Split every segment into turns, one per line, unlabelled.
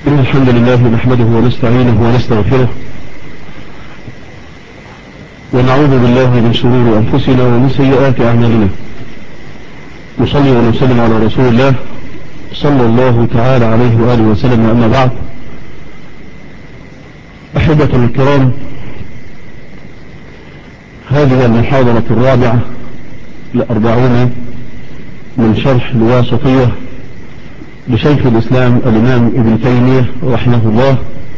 إن الحمد لله نحمده ونستعينه ونستغفره ونعوذ بالله من شرور أنفسنا ومن سيئات أعمالنا. نصلي ونسلم على رسول الله صلى الله تعالى عليه وآله وسلم. أما بعد، أحبة الكرام، هذه المحاضرة الرابعة ل40 من شرح الواسطية لشيخ الإسلام الإمام ابن تيمية رحمه الله،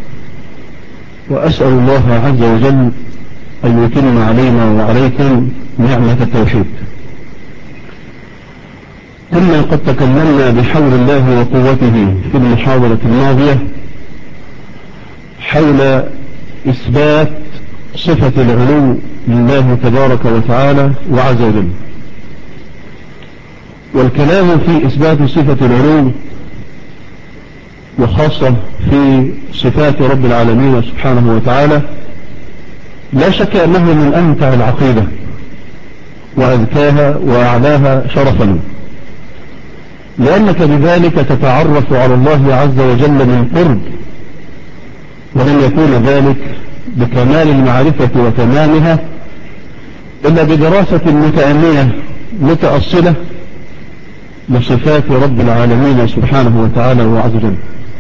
وأسأل الله عز وجل أن يتم علينا وعليكم نعمة التوحيد. كنا قد تكلمنا بحول الله وقوته في المحاضرة الماضية حول إثبات صفة العلو لله تبارك وتعالى وعز وجل، والكلام في إثبات صفة العلو وخاصة في صفات رب العالمين سبحانه وتعالى لا شك أنه من أمتع العقيدة وأذكاها وأعلاها شرفا، لأنك بذلك تتعرف على الله عز وجل من قرب، ولن يكون ذلك بكمال المعرفة وتمامها إلا بدراسة متأنية متأصلة لصفات رب العالمين سبحانه وتعالى وعز وجل.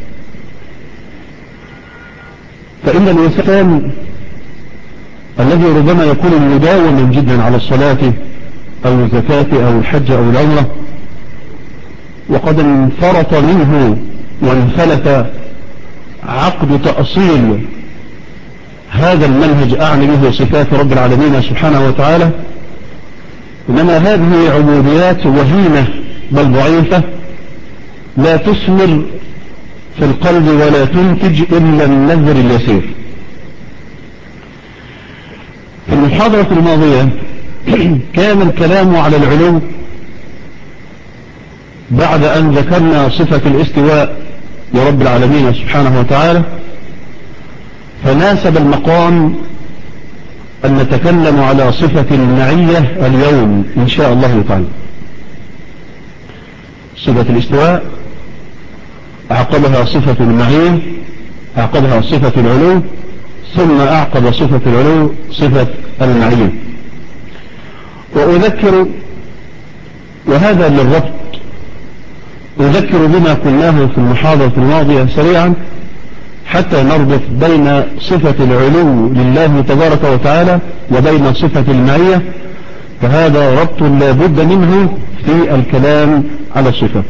فإن الإنسان الذي ربما يكون مداوما جدا على الصلاة أو الزكاة أو الحج أو العمرة وقد انفرط منه وانفلت عقد تأصيل هذا المنهج، أعني به صفات رب العالمين سبحانه وتعالى، إنما هذه عبوديات وهينة بل ضعيفة لا تثمر في القلب ولا تنتج إلا النذر اليسير. في المحاضرة الماضية كان الكلام على العلو بعد أن ذكرنا صفة الاستواء لرب العالمين سبحانه وتعالى، فناسب المقام أن نتكلم على صفة المعية اليوم إن شاء الله تعالى. صفة الاستواء أعقبها صفة المعية، أعقبها صفة العلو، ثم أعقب صفة العلو صفة المعية. وأذكر، وهذا للربط، أذكر بما قلناه في المحاضرة الماضية سريعا حتى نربط بين صفة العلو لله تبارك وتعالى وبين صفة المعية، فهذا ربط لا بد منه في الكلام على الصفات.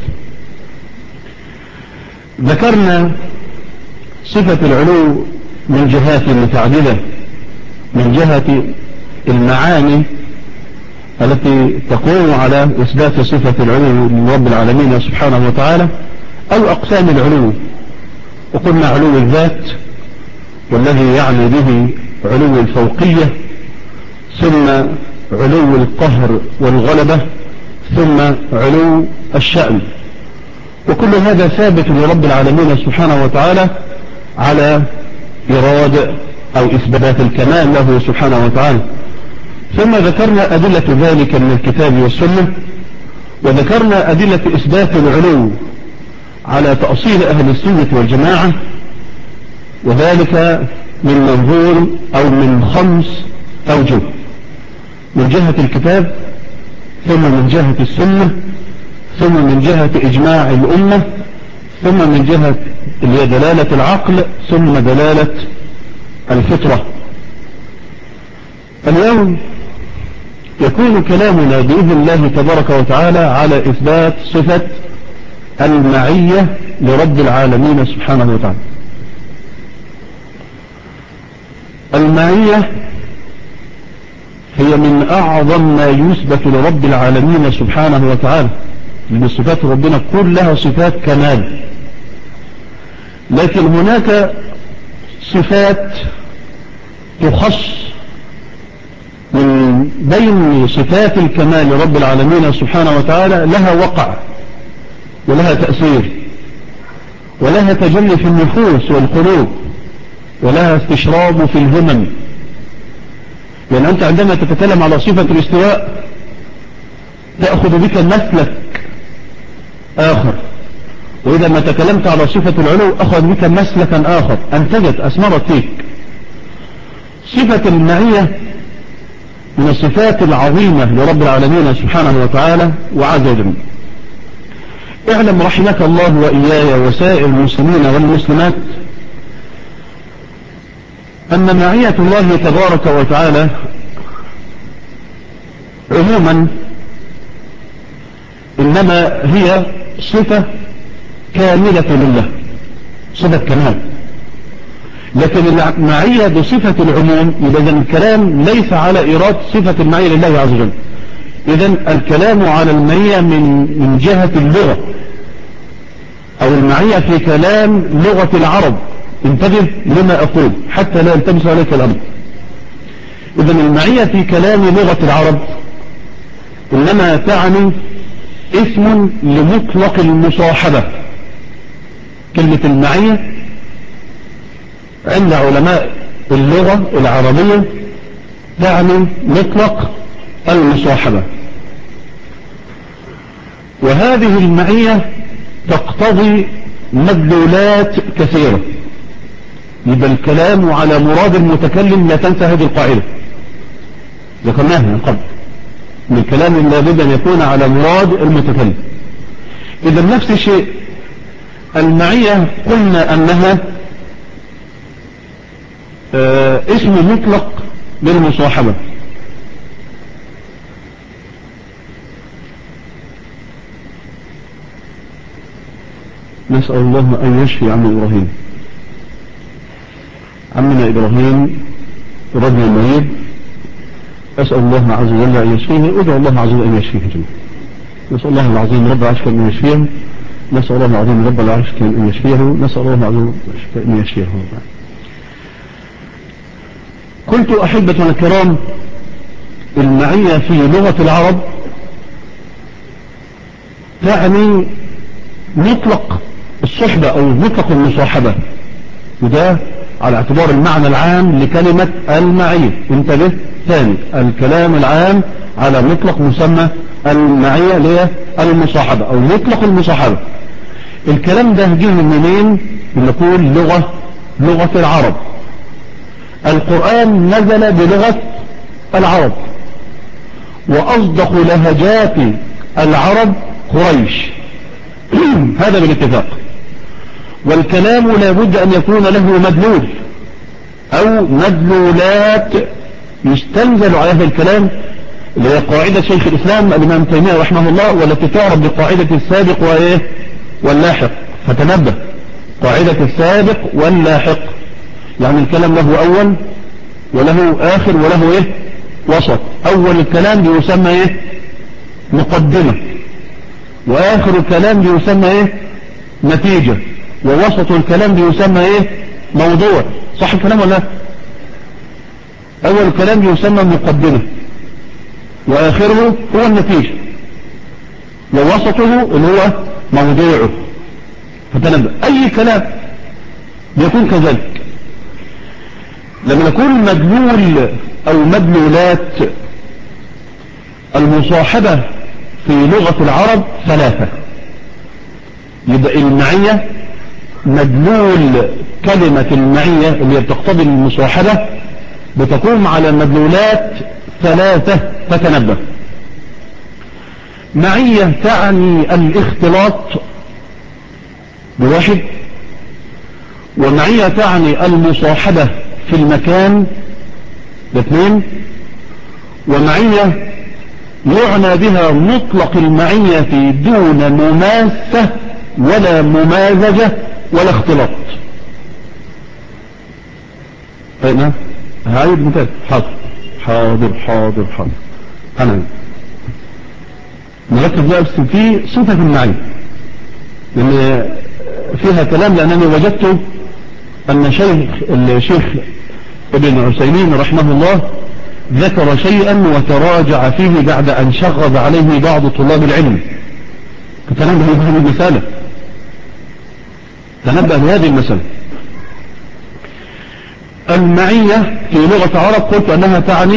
ذكرنا صفة العلو من جهات متعددة، من جهة المعاني التي تقوم على إثبات صفة العلو لرب العالمين سبحانه وتعالى، أو أقسام العلو. وقلنا علو الذات، والذي يعني به علو الفوقية، ثم علو القهر والغلبة، ثم علو الشأن. وكل هذا ثابت لرب العالمين سبحانه وتعالى على إرادة أو إثبات الكمال له سبحانه وتعالى. ثم ذكرنا أدلة ذلك من الكتاب والسنة، وذكرنا أدلة إثبات العلو على تأصيل أهل السنة والجماعة، وذلك من منظور أو من 5 أوجه: من جهة الكتاب، ثم من جهة السنة، ثم من جهة إجماع الأمة، ثم من جهة دلالة العقل، ثم دلالة الفطرة. اليوم يكون كلامنا بإذن الله تبارك وتعالى على إثبات صفة المعية لرب العالمين سبحانه وتعالى. المعية هي من أعظم ما يثبت لرب العالمين سبحانه وتعالى، لأن صفات ربنا كلها صفات كمال، لكن هناك صفات تخص من بين صفات الكمال لرب العالمين سبحانه وتعالى، لها وقع ولها تأثير ولها تجلي في النفوس والقلوب ولها استشراب في الهمم. لأن أنت عندما تتكلم على صفة الاستواء تأخذ بك مسلك آخر، وإذا ما تكلمت على صفة العلو أخذ بك مسلكا آخر أنتجت أثمرت فيك. صفة المعية من الصفات العظيمة لرب العالمين سبحانه وتعالى وعز وجل. اعلم رحمك الله وإياي وسائر المسلمين والمسلمات أن معية الله تبارك وتعالى عموما إنما هي صفة كاملة لله، صفة كمال. لكن المعية بصفة العموم، إذا الكلام ليس على إيراد صفة المعية لله عز وجل. إذا الكلام على المعية من جهة اللغة، أو المعية في كلام لغة العرب. انتبه لما أقول حتى لا يلتبس عليك الأمر. إذا المعية في كلام لغة العرب إنما تعني اسم لمطلق المصاحبة. كلمة المعية عند علماء اللغة العربية تعني مطلق المصاحبة، وهذه المعية تقتضي مدلولات كثيرة. يبقى الكلام على مراد المتكلم، لا تنسى هذه القاعدة ذكرناها من قبل، من الكلام لابد أن يكون على مراد المتكلم. إذا نفس الشيء المعية قلنا أنها اسم مطلق للمصاحبة. نسأل الله أن يشفي عم إبراهيم. عمنا إبراهيم رجل مريض، أسأل الله عز وجل أن يشفيه. ادعو الله عز وجل أن يشفيه جميعا. نسأل الله العظيم رب العرش أن يشفيه. نسأل الله العظيم رب العرش أن يشفيه. نسأل الله العظيم أن يشفيه. قلت أحبتنا الكرام، المعية في لغة العرب تعني مطلق الصحبة أو مطلق المصاحبة، وده على اعتبار المعنى العام لكلمة المعية. انتبه ثاني، الكلام العام على مطلق مسمى المعية اللي هي المصاحبة أو مطلق المصاحبة. الكلام ده جه من منين؟ نقول لغة العرب. القرآن نزل بلغة العرب، وأصدق لهجات العرب قريش هذا بالاتفاق. والكلام لابد أن يكون له مدلول أو مدلولات يستنزل على هذا الكلام، اللي هي قاعدة شيخ الإسلام الإمام تيمية رحمه الله، والتي تعرف بقاعدة السابق واللاحق. فتنبه، قاعدة السابق واللاحق، يعني الكلام له أول وله آخر وله وسط. أول الكلام بيسمى مقدمة، وآخر الكلام بيسمى نتيجة، ووسط الكلام بيسمى موضوع. صح الكلام ولا؟ أول الكلام بيسمى مقدمة، وآخره هو النتيجة، ووسطه اللي هو موضوعه. فتنبه، أي كلام بيكون كذلك. لما نكون مدلول أو مدلولات المصاحبة في لغة العرب ثلاثة. يبقى المعية مدلول كلمة المعية اللي بتقتضي المصاحبة بتقوم على مدلولات ثلاثة. فتنبه، معية تعني الاختلاط بواحد، ومعية تعني المصاحبة في المكان باثنين، ومعية يعنى بها مطلق المعية دون مماسة ولا ممازجة ولا اختلاط. هنا هاي مثال. حاضر أنا نركز بقى في صفة المعية، لأن فيها كلام، لأنني وجدت أن الشيخ ابن عثيمين رحمه الله ذكر شيئا وتراجع فيه بعد أن شغب عليه بعض طلاب العلم. فتنبه لهذه المسألة، تنبه لهذه المسألة. المعية في لغة العرب قلت أنها تعني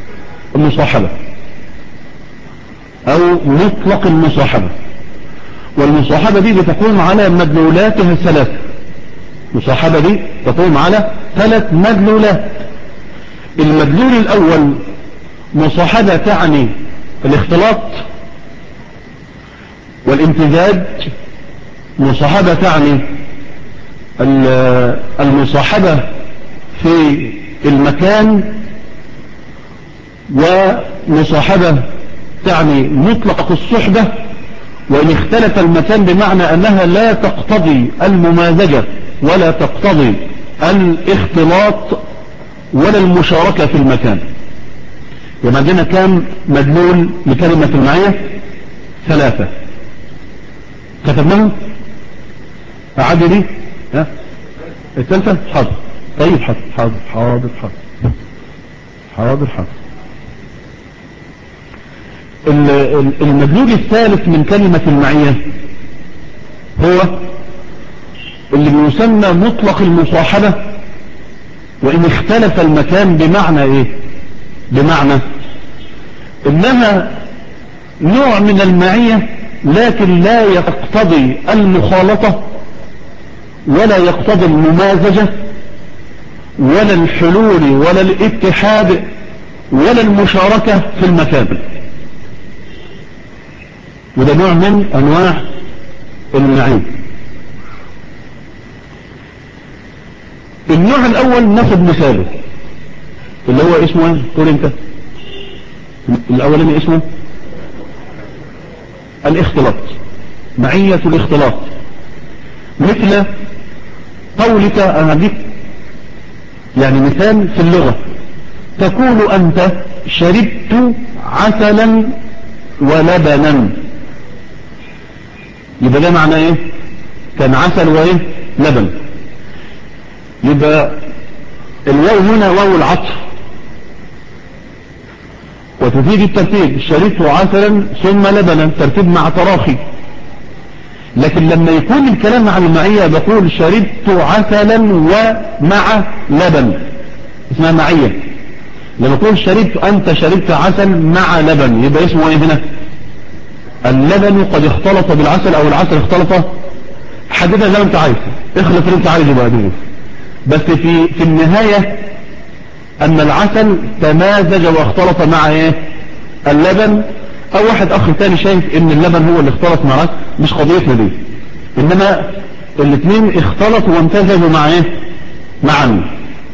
المصاحبة أو مطلق المصاحبة، والمصاحبة دي بتقوم على مدلولاتها الثلاث. المصاحبة دي تقوم على 3 مدلولات. المدلول الأول مصاحبة تعني الاختلاط والامتزاج، مصاحبة تعني المصاحبة في المكان، ومصاحبة تعني مطلق الصحبة وإن اختلف المكان، بمعنى أنها لا تقتضي الممازجة ولا تقتضي الاختلاط ولا المشاركة في المكان. يبقى عندنا كام مدلول لكلمة المعية؟ 3. كتبناهم؟ أعد دي؟ ها؟ الثالثة؟ حاضر. طيب حاضر حاضر حاضر حاضر حاضر حاضر. المدلول الثالث من كلمة المعية هو اللي بيسمى مطلق المصاحبة وإن اختلف المكان. بمعنى إيه؟ بمعنى إنها نوع من المعية لكن لا يقتضي المخالطة ولا يقتضي الممازجة ولا الحلول ولا الاتحاد ولا المشاركة في المكان. وده نوع من أنواع المعية. النوع الأول ناخد مثاله اللي هو اسمه ايه؟ قول انت. الأولاني اسمه الاختلاط، معية الاختلاط. مثل قولك، أنا هديك يعني مثال في اللغة، تقول أنت شربت عسلا ولبنا. يبقى ده معنى ايه؟ كان عسل وايه؟ لبن. يبقى الواو هنا واو العطف وتفيد الترتيب، شربت عسلا ثم لبنا، ترتيب مع تراخي. لكن لما يكون الكلام عن المعية بقول شربت عسلا ومع لبن، اسمها معية. لما يقول أنت شربت عسل مع لبن، يبقى اسمه ايه هنا؟ اللبن قد اختلط بالعسل او العسل اختلط. حددها زي ما انت عايز، اخلط اللي انت عايزه بقى دي. بس في النهاية ان العسل تمازج واختلط مع ايه؟ اللبن. او واحد اخر تاني شايف ان اللبن هو اللي اختلط مع العسل، مش قضيتنا دي. انما الاثنين اختلطوا وامتزجوا مع ايه؟ معا.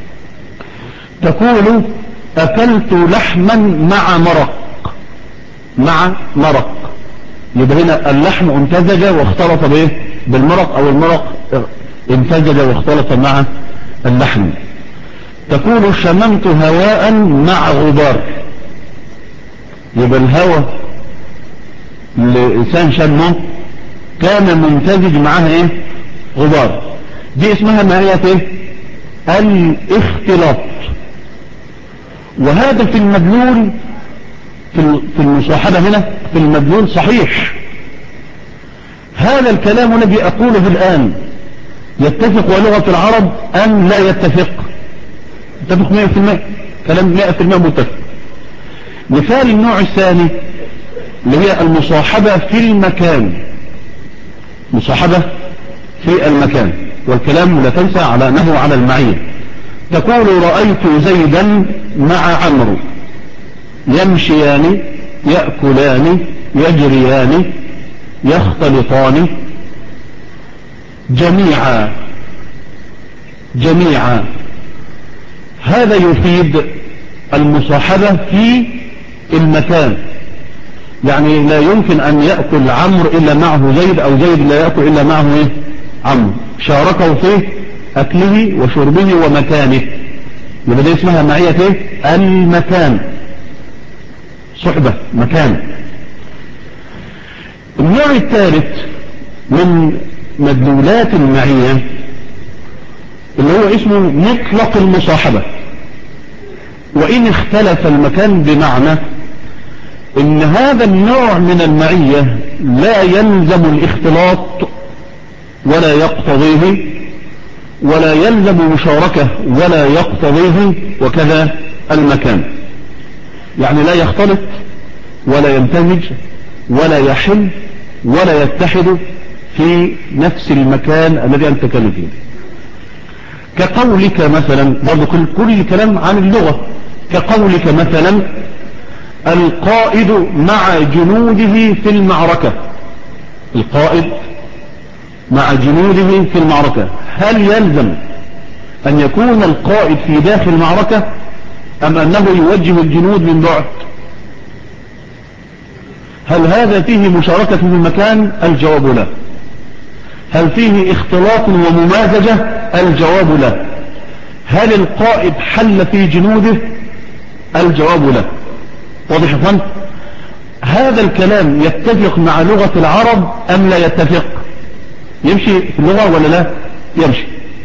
تقول اكلت لحما مع مرق، مع مرق. يبقى هنا اللحم امتزج واختلط بايه؟ بالمرق، او المرق امتزج واختلط مع اللحم. تقول شممت هواء مع غبار. يبقى الهواء الإنسان شمه كان ممتزج معها ايه؟ غبار. دي اسمها معية ايه؟ الاختلاط. وهذا في المدلول في المصاحبة هنا في المدلول صحيح. هذا الكلام الذي أقوله الآن يتفق ولغة العرب أم لا يتفق؟ يتفق 100%، كلام 100% متفق. مثال النوع الثاني اللي هي المصاحبة في المكان، مصاحبة في المكان، والكلام لا تنسى على أنه على المعية. تقول رأيت زيدا مع عمرو يمشيان يأكلان يجريان يختلطان جميعا. جميعا هذا يفيد المصاحبة في المكان. يعني لا يمكن أن يأكل عمرو إلا معه زيد، أو زيد لا يأكل إلا معه إيه؟ عمرو. شاركه في أكله وشربه ومكانه. يبقى دي اسمها معية إيه؟ المكان، صحبة مكان. النوع الثالث من مدلولات المعية اللي هو اسمه مطلق المصاحبة، وإن اختلف المكان، بمعنى إن هذا النوع من المعية لا يلزم الاختلاط ولا يقتضيه، ولا يلزم مشاركة ولا يقتضيه، وكذا المكان. يعني لا يختلط ولا يمتزج ولا يحل ولا يتحدوا في نفس المكان الذي أنت كان فيه. كقولك مثلا، برضو كل كلام عن اللغة، كقولك مثلا القائد مع جنوده في المعركة، القائد مع جنوده في المعركة، هل يلزم أن يكون القائد في داخل المعركة أم أنه يوجه الجنود من بعد؟ هل هذا فيه مشاركة في المكان؟ الجواب لا. هل فيه اختلاط وممازجة؟ الجواب لا. هل القائد حل في جنوده؟ الجواب لا. واضح يا فندم؟ هذا الكلام يتفق مع لغة العرب أم لا يتفق؟ يمشي في اللغة ولا لا؟ يمشي.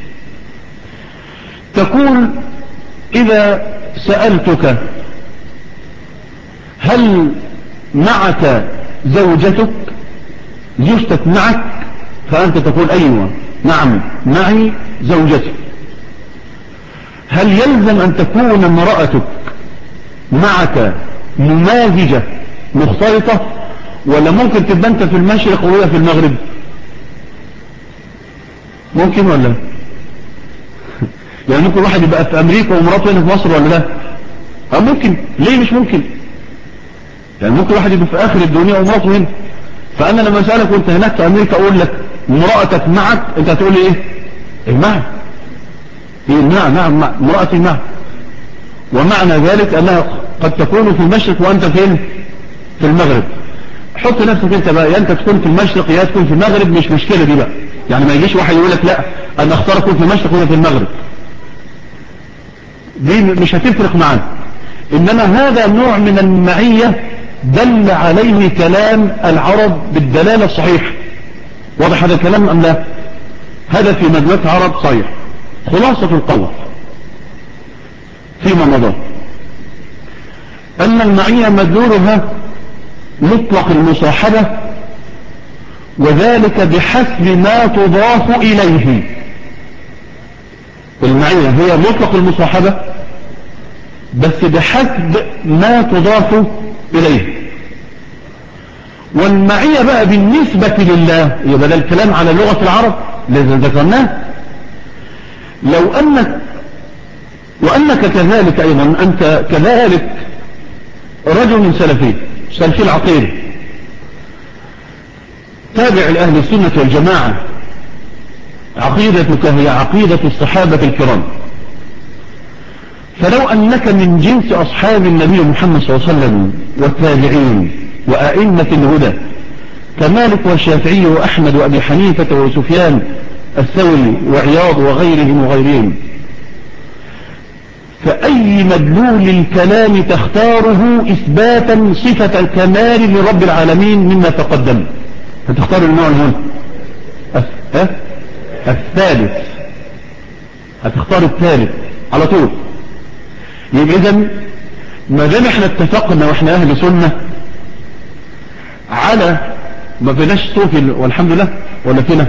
تقول إذا سألتك هل معك زوجتك، زوجتك معك، فأنت تقول أيوة نعم معي زوجتي. هل يلزم أن تكون امرأتك معك ممازجة مختلطة، ولا ممكن تبقى أنت في المشرق وهي في المغرب؟ ممكن ولا يعني ممكن واحد يبقى في أمريكا ومراته هنا في مصر ولا لا؟ ممكن. ليه مش ممكن؟ يعني ممكن واحد يبقى في آخر الدنيا ومراته هنا. فأنا لما أسألك وانت هناك في أمريكا أقول لك مرأتك معك، انت هتقول لي ايه معك؟ ايه نعم مرأتي معك. ومعنى ذلك أنها قد تكون في المشرق وأنت فين؟ في المغرب. حط نفسك انت بقى، يا انت تكون في المشرق يا تكون في المغرب، مش مشكلة دي بقى. يعني ما يجيش واحد يقول لك لا أنا اختار اكون في المشرق وأنا في المغرب، دي مش هتفرق معنا. إنما هذا نوع من المعية دل عليه كلام العرب بالدلالة الصحيحة. واضح هذا الكلام أم لا؟ هذا في مجموعة عرب صحيح. خلاصة القول فيما مضى أن المعية مدلولها مطلق المصاحبة، وذلك بحسب ما تضاف إليه. المعية هي مطلق المصاحبة بس بحسب ما تضاف إليه. والمعية بقى بالنسبة لله يبقى ده الكلام على لغة العرب الذي ذكرناه. لو أنك وأنك كذلك أيضا أنت كذلك رجل سلفي العقيدة تابع لأهل السنة والجماعة، عقيدتك هي عقيدة الصحابة الكرام، فلو أنك من جنس أصحاب النبي محمد صلى الله عليه وسلم والتابعين وأئمة الهدى كمالك والشافعي وأحمد وأبي حنيفة وسفيان الثوري وعياض وغيرهم، فأي مدلول الكلام تختاره إثباتا صفة الكمال لرب العالمين مما تقدم؟ فتختار النوع هنا الثالث، هتختار الثالث على طول. يبقى إذن ما دام احنا اتفقنا واحنا أهل سنة على ما فيناش صوفي والحمد لله، ولا فينا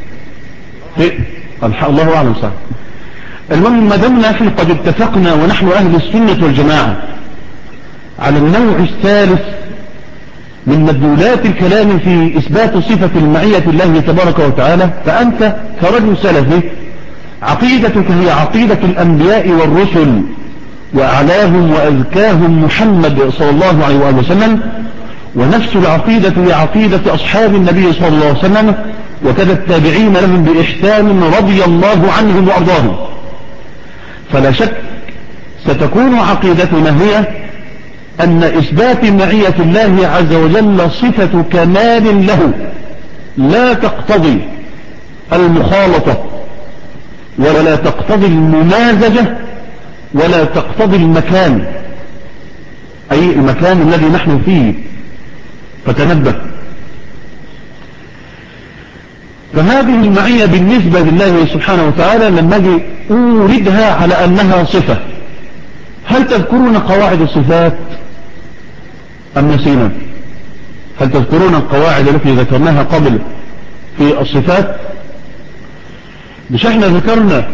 الله أعلم صح. المهم ما دامنا احنا قد اتفقنا ونحن أهل السنة والجماعة على النوع الثالث من مدلولات الكلام في إثبات صفة المعية الله تبارك وتعالى، فأنت كرجل سلفي عقيدتك هي عقيدة الأنبياء والرسل، وأعلاهم وأزكاهم محمد صلى الله عليه وآله وسلم، ونفس العقيدة هي عقيدة أصحاب النبي صلى الله عليه وسلم وكذا التابعين لهم بإحسان رضي الله عنهم وأرضاهم. فلا شك ستكون عقيدتنا هي أن إثبات معية الله عز وجل صفة كمال له لا تقتضي المخالطة ولا تقتضي الممازجة ولا تقتضي المكان، أي المكان الذي نحن فيه، فتنبه. فهذه المعية بالنسبة لله سبحانه وتعالى لما أجي أوردها على أنها صفة، هل تذكرون قواعد الصفات أم نسينا؟ هل تذكرون القواعد التي ذكرناها قبل في الصفات؟ مش احنا ذكرنا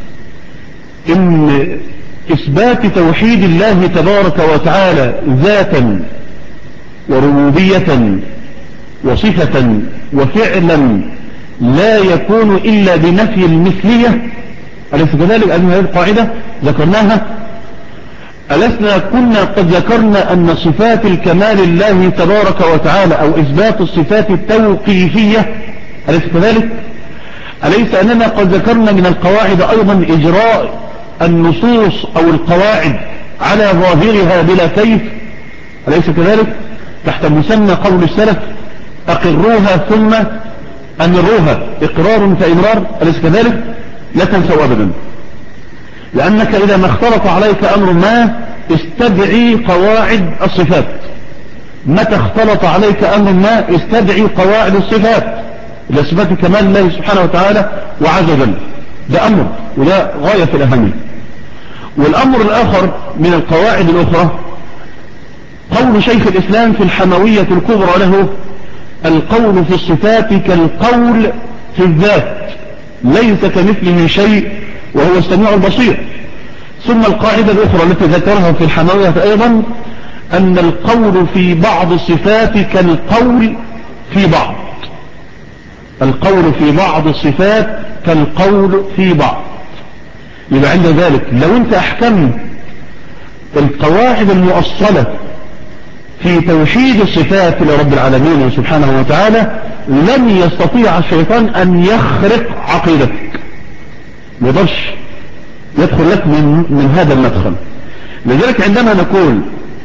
ان إثبات توحيد الله تبارك وتعالى ذاتا وربوبية وصفة وفعلا لا يكون إلا بنفي المثلية، أليس كذلك؟ أن هذه القاعدة ذكرناها. ألسنا كنا قد ذكرنا أن صفات الكمال لله تبارك وتعالى أو إثبات الصفات التوقيفية، أليس كذلك؟ أليس أننا قد ذكرنا من القواعد أيضا إجراء النصوص أو القواعد على ظاهرها بلا كيف، أليس كذلك؟ تحت مسمى قول السلف أقروها ثم أمروها، إقرار فإمرار، أليس كذلك؟ لا تنسوا أبدا، لأنك إذا ما اختلط عليك أمر ما استدعي قواعد الصفات، متى اختلط عليك أمر ما استدعي قواعد الصفات لصفات كمال الله سبحانه وتعالى وعز وجل. ده أمر وده غاية في الأهمية. والأمر الآخر من القواعد الأخرى قول شيخ الإسلام في الحموية الكبرى له: القول في الصفات كالقول في الذات، ليس كمثله شيء وهو السميع البصير. ثم القاعدة الأخرى التي ذكرها في الحموية أيضا أن القول في بعض الصفات كالقول في بعض، القول في بعض الصفات كالقول في بعض. يبقى عند ذلك لو انت احكمت القواعد المؤصلة في توحيد الصفات لرب العالمين سبحانه وتعالى لن يستطيع الشيطان أن يخرق عقيدتك، ما يقدرش يدخل لك من هذا المدخل. لذلك عندما نقول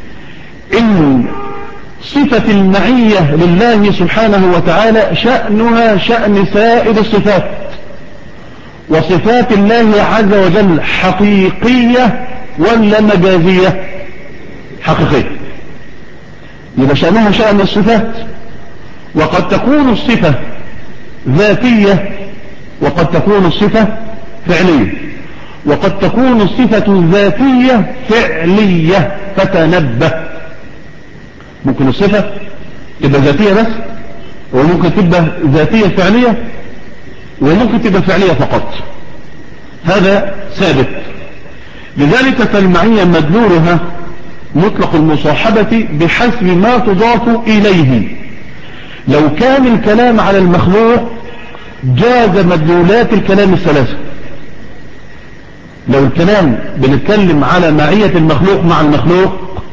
إن صفة المعية لله سبحانه وتعالى شأنها شأن سائر الصفات، وصفات الله عز وجل حقيقية ولا مجازية؟ حقيقية. يبقى شأنها شأن الصفات، وقد تكون الصفة ذاتية وقد تكون الصفة فعلية، وقد تكون الصفة ذاتية فعلية. فتنبه، ممكن الصفة تبقى ذاتية بس، وممكن تبقى ذاتية فعلية، وممكن تبقى فعلية فقط، هذا ثابت. لذلك فالمعية مدلولها مطلق المصاحبة بحسب ما تضاف إليه. لو كان الكلام على المخلوق جاز مدلولات الكلام الثلاثة. لو الكلام بنتكلم على معية المخلوق مع المخلوق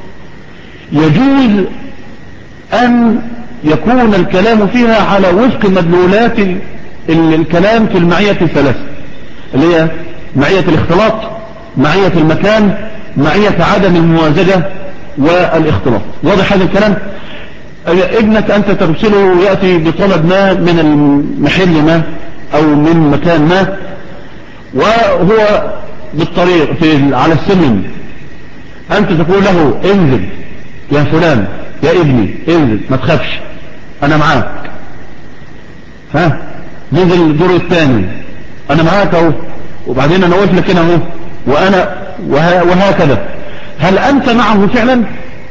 يجوز أن يكون الكلام فيها على وفق مدلولات الكلام في المعية الثلاثة، اللي هي معية الاختلاط، معية المكان، معية عدم الموازجة والاختلاط. واضح هذا الكلام؟ ابنك أنت ترسله يأتي بطلب ما من المحل ما أو من مكان ما، وهو بالطريق على السلم، أنت تقول له انزل يا فلان يا ابني انزل، ما تخافش أنا معاك، ها ننزل الدور الثاني أنا معاك أهو، وبعدين أنا واقف لك هنا أهو وأنا وهكذا. هل أنت معه فعلا؟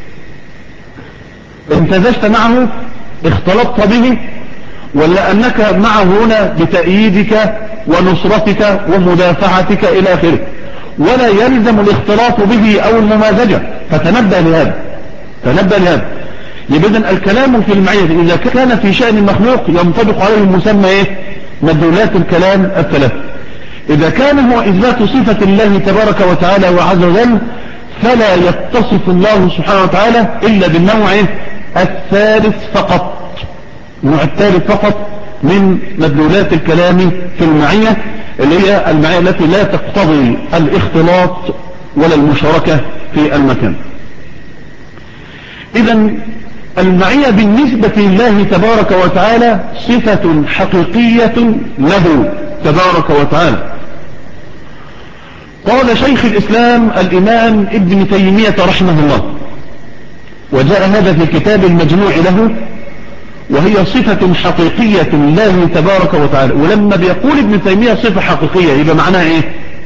امتزجت معه، اختلطت به، ولا أنك معه هنا بتأييدك ونصرتك ومدافعتك إلى آخره، ولا يلزم الاختلاط به أو الممازجة. فتنبه لهذا، تنبه لهذا. يبقى الكلام في المعية إذا كان في شأن المخلوق ينطبق عليه المسمى إيه؟ مدلولات الكلام الثلاث. إذا كان هو إثبات صفة الله تبارك وتعالى وعز وجل فلا يتصف الله سبحانه وتعالى إلا بالنوع الثالث فقط، النوع الثالث فقط من مدلولات الكلام في المعية، اللي هي المعية التي لا تقتضي الاختلاط ولا المشاركة في المكان. إذن المعية بالنسبة لله تبارك وتعالى صفة حقيقية له تبارك وتعالى. قال شيخ الإسلام الإمام ابن تيمية رحمه الله، وجاء هذا في الكتاب المجموع له، وهي صفة حقيقية لله تبارك وتعالى. ولما بيقول ابن تيمية صفة حقيقية يبقى معناها ايه؟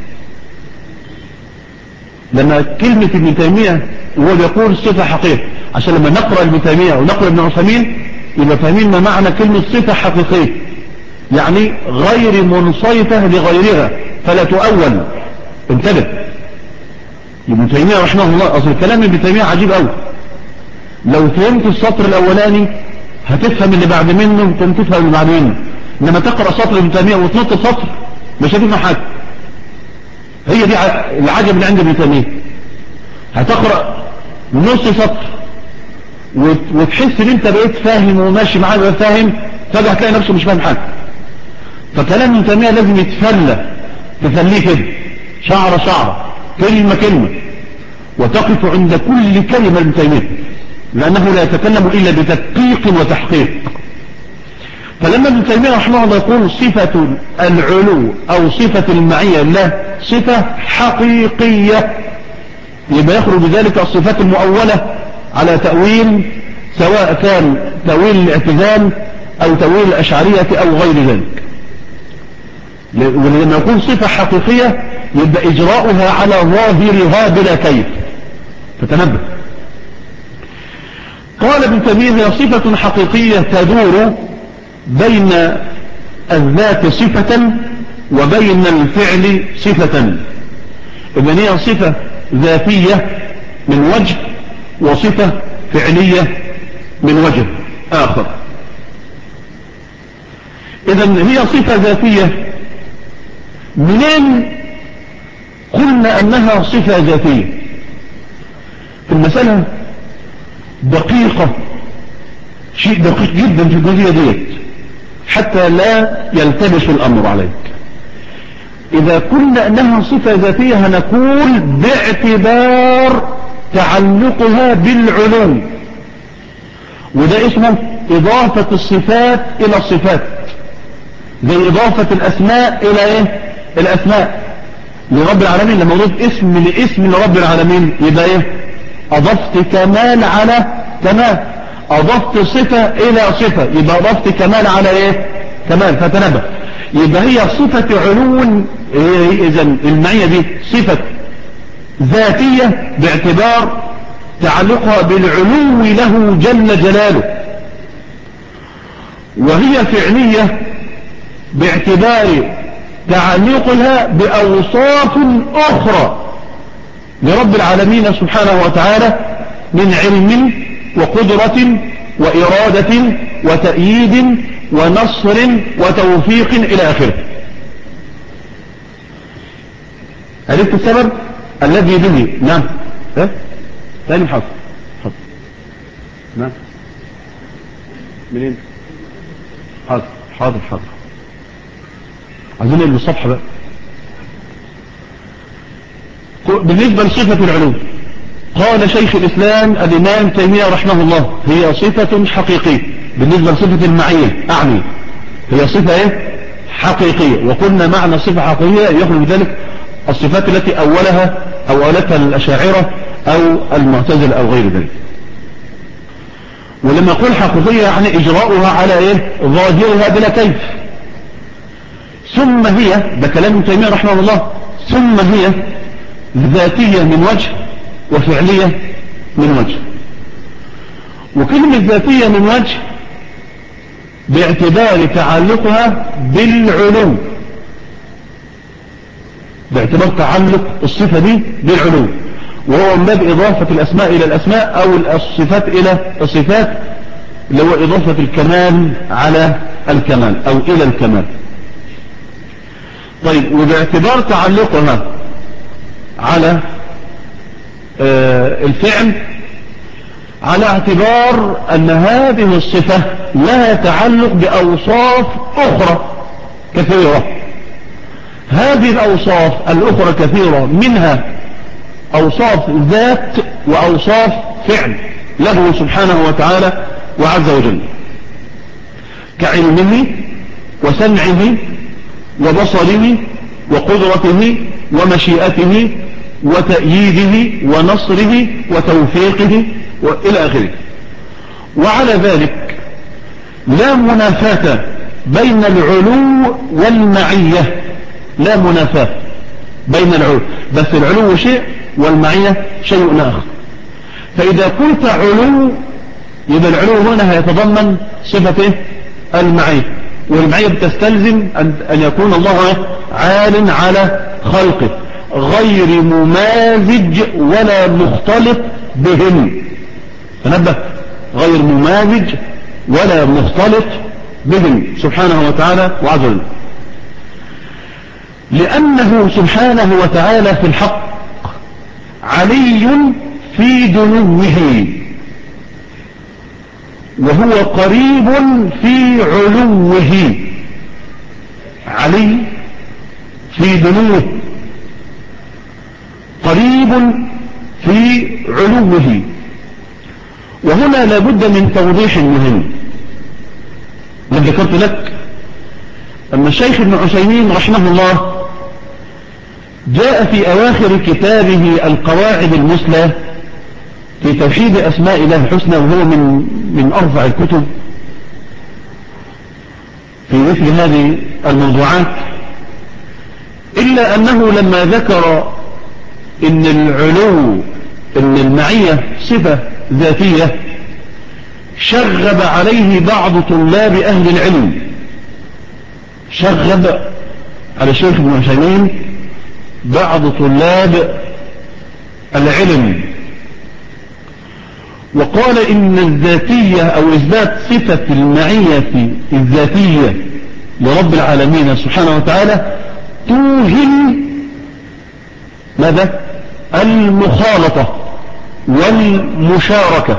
لما كلمة ابن تيمية وهو بيقول صفة حقيقية، عشان لما نقرأ ابن تيمية ونقرأ ابن عثيمين يبقى فاهمين ما معنى كلمة صفة حقيقية، يعني غير منصيفة لغيرها فلا تؤول. انتبه، ابن تيمية رحمه الله، أصل الكلام ابن تيمية عجيب أوي. لو فهمت السطر الأولاني هتفهم اللي بعد منه ثم تفهم اللي بعد منه. انما تقرأ سطر ابن تيمية وتنط سطر مش هتفهم حاجة. هي دي العجب اللي عند ابن تيمية. هتقرأ نص سطر وتحس ان انت بقيت فاهم وماشي معاه بقى فاهم، فجأة هتلاقي نفسه مش فاهم حاجة. فكلام ابن تيمية لازم يتفلى، تفليه كده شعرة شعرة، كلمة كلمة، وتقف عند كل كلمة ابن تيمية، لأنه لا يتكلم إلا بتدقيق وتحقيق. فلما ابن تيمية رحمه الله يقول صفة العلو أو صفة المعية له صفة حقيقية، يبقى يخرج بذلك الصفات المؤولة على تأويل، سواء كان تأويل الاعتزال أو تأويل الأشعرية أو غير ذلك. ولما يكون صفة حقيقية يبقى إجراؤها على ظاهرها بلا كيف. فتنبه. قال ابن تيمية هي صفة حقيقية تدور بين الذات صفة وبين الفعل صفة. إذن هي صفة ذاتية من وجه وصفة فعلية من وجه آخر. إذن هي صفة ذاتية. منين قلنا أنها صفة ذاتية؟ المسألة دقيقة، شيء دقيق جدا في الجزئية ديت حتى لا يلتبس الأمر عليك. إذا قلنا أنها صفة ذاتية هنقول باعتبار تعلقها بالعلو، وده اسمه إضافة الصفات إلى الصفات، زي إضافة الأسماء إلى إيه؟ الأسماء لرب العالمين. لما أضيف اسم لاسم لرب العالمين يبقى إيه؟ أضفت كمال على كمال، أضفت صفة إلى صفة يبقى أضفت كمال على إيه؟ كمال. فتنبه. يبقى هي صفة علو. إذن المعية دي صفة ذاتية باعتبار تعلقها بالعلو له جل جلاله، وهي فعلية باعتبار تعلقها بأوصاف أخرى لرب العالمين سبحانه وتعالى من علم وقدرة وإرادة وتأييد ونصر وتوفيق إلى آخره. عرفت السبب الذي به؟ نعم. ثاني حظ نعم. منين؟ حاضر عايزين نقل الصفحة بقى. بالنسبة لصفة العلو قال شيخ الإسلام الإمام تيمية رحمه الله هي صفة حقيقية. بالنسبة لصفة المعية أعني هي صفة إيه؟ حقيقية. وقلنا معنى صفة حقيقية يخرج بذلك الصفات التي أولتها الأشاعرة أو المعتزلة أو غير ذلك. ولما يقول حقيقية يعني إجراؤها على إيه؟ ظاهرها بلا كيف. ثم هي، ده كلام ابن تيمية رحمه الله، ثم هي ذاتية من وجه وفعلية من وجه. وكلمة ذاتية من وجه باعتبار تعلقها بالعلو، باعتبار تعلق الصفة دي بالعلو، وهو من باب إضافة الأسماء إلى الأسماء أو الصفات إلى الصفات، اللي هو إضافة الكمال على الكمال أو إلى الكمال. طيب، وباعتبار تعلقها على الفعل على اعتبار أن هذه الصفة لها تعلق بأوصاف أخرى كثيرة. هذه الأوصاف الأخرى كثيرة، منها أوصاف ذات وأوصاف فعل له سبحانه وتعالى وعز وجل، كعلمه وسمعه وبصره وقدرته ومشيئته وتأييده ونصره وتوفيقه وإلى آخره. وعلى ذلك لا منافاة بين العلو والمعية، لا منافاة بين العلو، بس العلو شيء والمعية شيء آخر. فإذا قلت علو يبقى العلو هنا هيتضمن صفة المعية، والمعية بتستلزم أن يكون الله عال على خلقه غير ممازج ولا مختلط بهم. تنبه، غير ممازج ولا مختلط بهم سبحانه وتعالى وعز وجل، لأنه سبحانه وتعالى في الحق علي في دنوه، وهو قريب في علوه. علي في دنوه، قريب في علوه. وهنا لابد من توضيح مهم. من ذكرت لك أن الشيخ ابن عثيمين رحمه الله جاء في أواخر كتابه القواعد المثلى في توحيد أسماء الله الحسنى، وهو من أرفع الكتب في مثل هذه الموضوعات، إلا أنه لما ذكر إن العلو، إن المعية صفة ذاتية، شغب عليه بعض طلاب أهل العلم، شغب على الشيخ ابن عثيمين بعض طلاب العلم، وقال إن الذاتية أو إثبات صفة المعية الذاتية لرب العالمين سبحانه وتعالى توهم ماذا؟ المخالطة والمشاركة.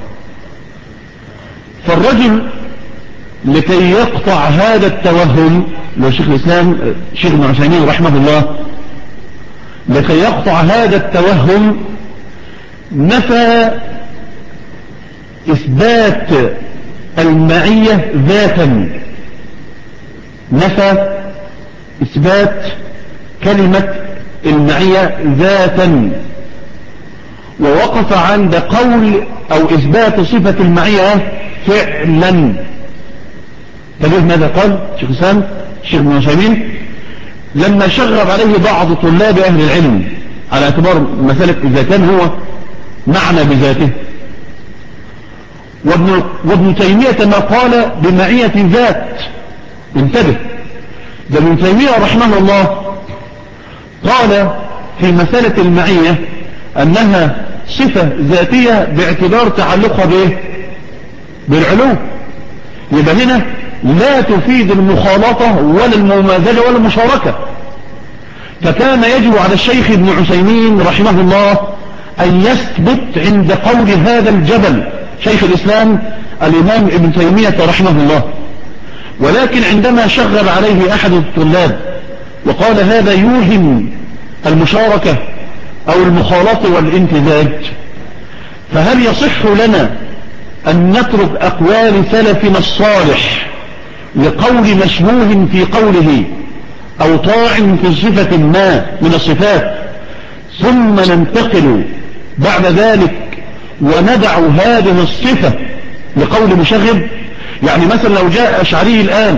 فالرجل لكي يقطع هذا التوهم، لو شيخ الإسلام شيخ ابن عثيمين رحمه الله، لكي يقطع هذا التوهم نفى إثبات المعية ذاتا، نفى إثبات كلمة المعية ذاتا، ووقف عند قول أو إثبات صفة المعية فعلا. تجد ماذا قال شيخ الإسلام شيخ ابن عثيمين لما شغب عليه بعض طلاب أهل العلم على اعتبار مسألة إذا كان هو معنى بذاته، وابن تيمية ما قال بمعية ذات. انتبه، ده ابن تيمية رحمه الله قال في مسألة المعية أنها صفة ذاتية باعتبار تعلقها بإيه؟ بالعلو. يبقى هنا لا تفيد المخالطة ولا المماثلة ولا المشاركة. فكان يجب على الشيخ ابن عثيمين رحمه الله أن يثبت عند قول هذا الجبل شيخ الإسلام الإمام ابن تيمية رحمه الله. ولكن عندما شغب عليه أحد الطلاب وقال هذا يوهم المشاركة أو المخالطة والامتزاج، فهل يصح لنا أن نترك أقوال سلفنا الصالح لقول مشبوه في قوله أو طاعن في صفة ما من الصفات، ثم ننتقل بعد ذلك وندع هذه الصفة لقول مشغب؟ يعني مثلا لو جاء أشعري الآن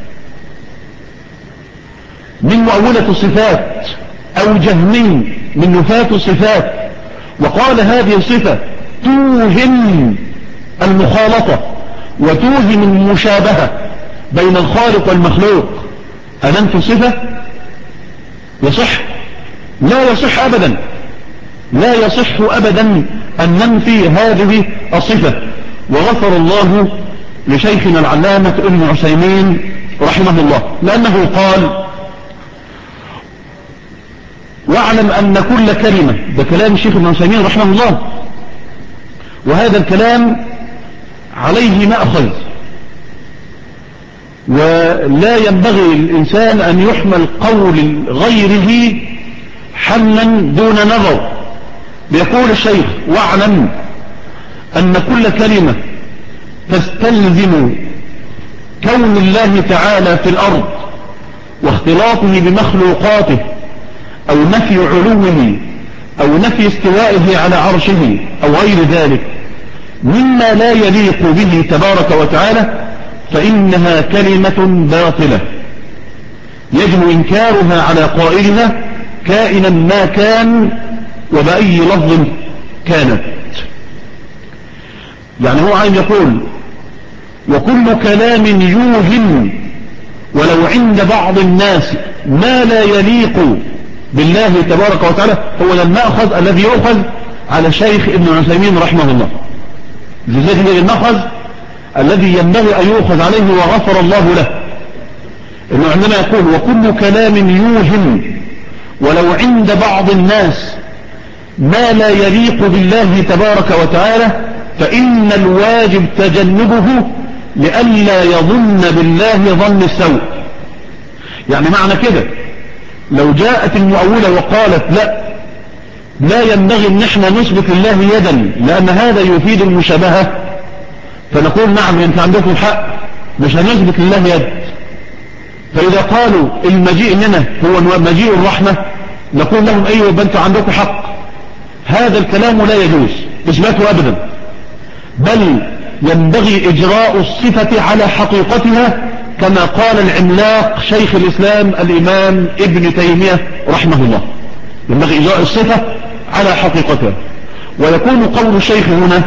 من مؤولة الصفات أو جهمي من نفاة الصفات وقال هذه الصفة توهم المخالطة وتوهم المشابهة بين الخالق والمخلوق، أننت صفة؟ يصح؟ لا يصح أبدا، لا يصح أبدا أن ننفي هذه الصفة. وغفر الله لشيخنا العلامة ابن عثيمين رحمه الله، لأنه قال واعلم أن كل كلمة، ده كلام الشيخ ابن عثيمين رحمه الله، وهذا الكلام عليه مأخذ، ولا ينبغي الإنسان أن يحمل قول غيره حملا دون نظر. بيقول الشيخ واعلم أن كل كلمة تستلزم كون الله تعالى في الأرض واختلاطه بمخلوقاته أو نفي علوه أو نفي استوائه على عرشه أو غير ذلك مما لا يليق به تبارك وتعالى، فإنها كلمة باطلة يجب إنكارها على قائلها كائنا ما كان وبأي لفظ كانت. يعني هو عايز يقول وكل كلام يوهم ولو عند بعض الناس ما لا يليق بالله تبارك وتعالى هو المأخذ الذي يؤخذ على شيخ ابن عثيمين رحمه الله. لذلك المأخذ الذي ينبغي أن يؤخذ عليه وغفر الله له، إنه عندما يقول وكل كلام يوهم ولو عند بعض الناس ما لا يليق بالله تبارك وتعالى فإن الواجب تجنبه لئلا يظن بالله ظن السوء. يعني معنى كده لو جاءت المؤولة وقالت لا ينبغي ان احنا نثبت لله يدا لأن هذا يفيد المشابهة، فنقول نعم انت عندكم حق مش هنثبت لله يد. فإذا قالوا المجيء لنا هو مجيء الرحمة نقول لهم أيوة بنتوا عندكم حق، هذا الكلام لا يجوز إثباته أبدا، بل ينبغي إجراء الصفة على حقيقتها كما قال العملاق شيخ الإسلام الإمام ابن تيمية رحمه الله، ينبغي إجراء الصفة على حقيقتها. ويكون قول الشيخ هنا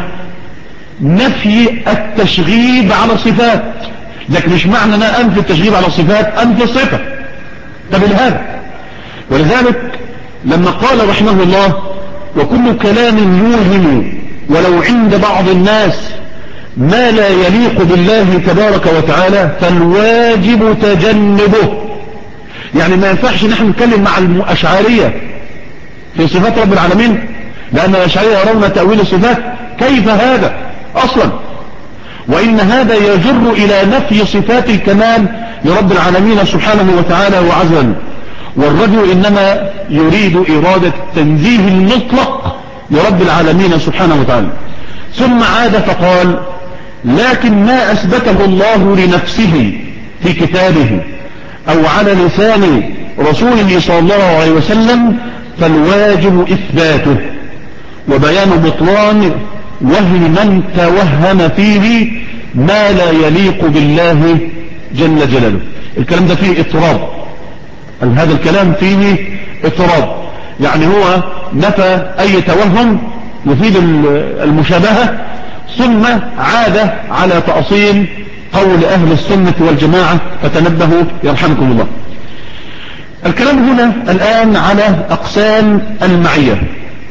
نفي التشغيب على الصفات، لكن مش معنى أنا أنفي التشغيب على الصفات أنفي الصفة، طب هذا. ولذلك لما قال رحمه الله وكل كلام يوهم ولو عند بعض الناس ما لا يليق بالله تبارك وتعالى فالواجب تجنبه. يعني ما ينفعش نحن نتكلم مع الأشعرية في صفات رب العالمين، لأن الأشعرية يرون تأويل الصفات، كيف هذا أصلا؟ وإن هذا يجر إلى نفي صفات الكمال لرب العالمين سبحانه وتعالى وعزا. والرجل إنما يريد إرادة تنزيه المطلق لرب العالمين سبحانه وتعالى. ثم عاد فقال لكن ما أثبته الله لنفسه في كتابه أو على لسان رسوله صلى الله عليه وسلم فالواجب إثباته وبيان بطلان وهم من توهم فيه ما لا يليق بالله جل جلاله. الكلام ده فيه اضطراب، هذا الكلام فيه اضطراب، يعني هو نفى أي توهم يفيد المشابهة ثم عاد على تأصيل قول أهل السنة والجماعة، فتنبهوا يرحمكم الله. الكلام هنا الآن على أقسام المعية.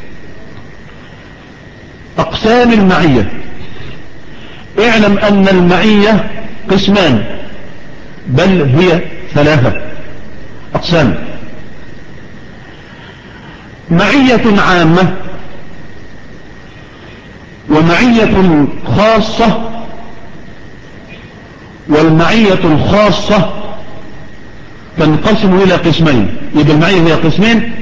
أقسام المعية، اعلم أن المعية قسمان بل هي ثلاثة أقسام. معية عامة ومعية خاصة، والمعية الخاصة تنقسم إلى قسمين. يبقى المعية هي قسمين،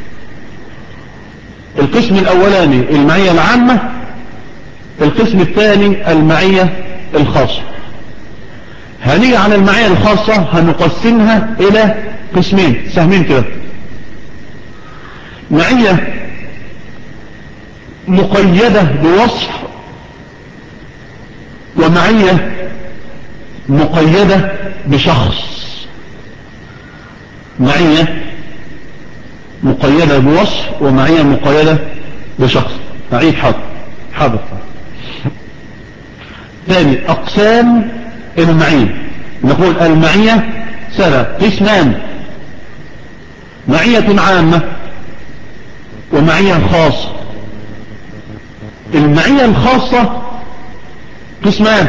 القسم الأولاني المعية العامة، القسم الثاني المعية الخاصة. هنيجي على المعية الخاصة هنقسمها إلى قسمين سهمين كده، معية مقيدة بوصف ومعية مقيدة بشخص. معية مقيدة بوصف ومعية مقيدة بشخص. أعيد حاضر. ثاني أقسام المعية، نقول المعية ثلاث قسمان، معية عامة ومعية خاصة. المعية الخاصة قسمان،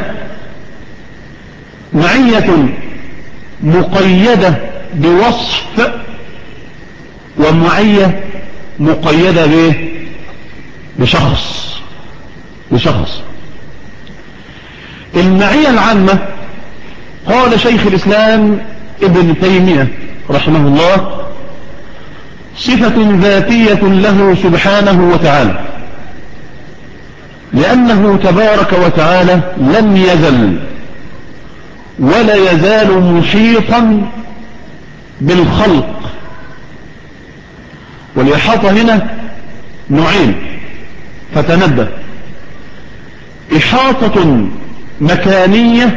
معية مقيدة بوصف ومعية مقيدة بشخص. المعية العامة قال شيخ الإسلام ابن تيمية رحمه الله صفة ذاتية له سبحانه وتعالى، لأنه تبارك وتعالى لم يزل ولا يزال محيطا بالخلق. والإحاطة هنا نوعين فتنبه، إحاطة مكانية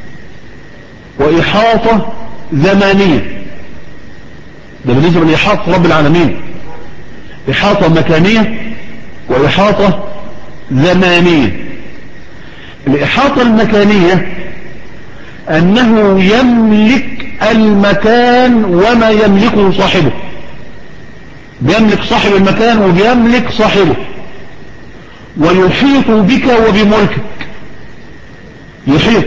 وإحاطة زمانية. ده بالنسبة لإحاطة رب العالمين، إحاطة مكانية وإحاطة زمانية. الإحاطة المكانية أنه يملك المكان وما يملكه صاحبه، بيملك صاحب المكان وبيملك صاحبه، ويحيط بك وبملكك. يحيط.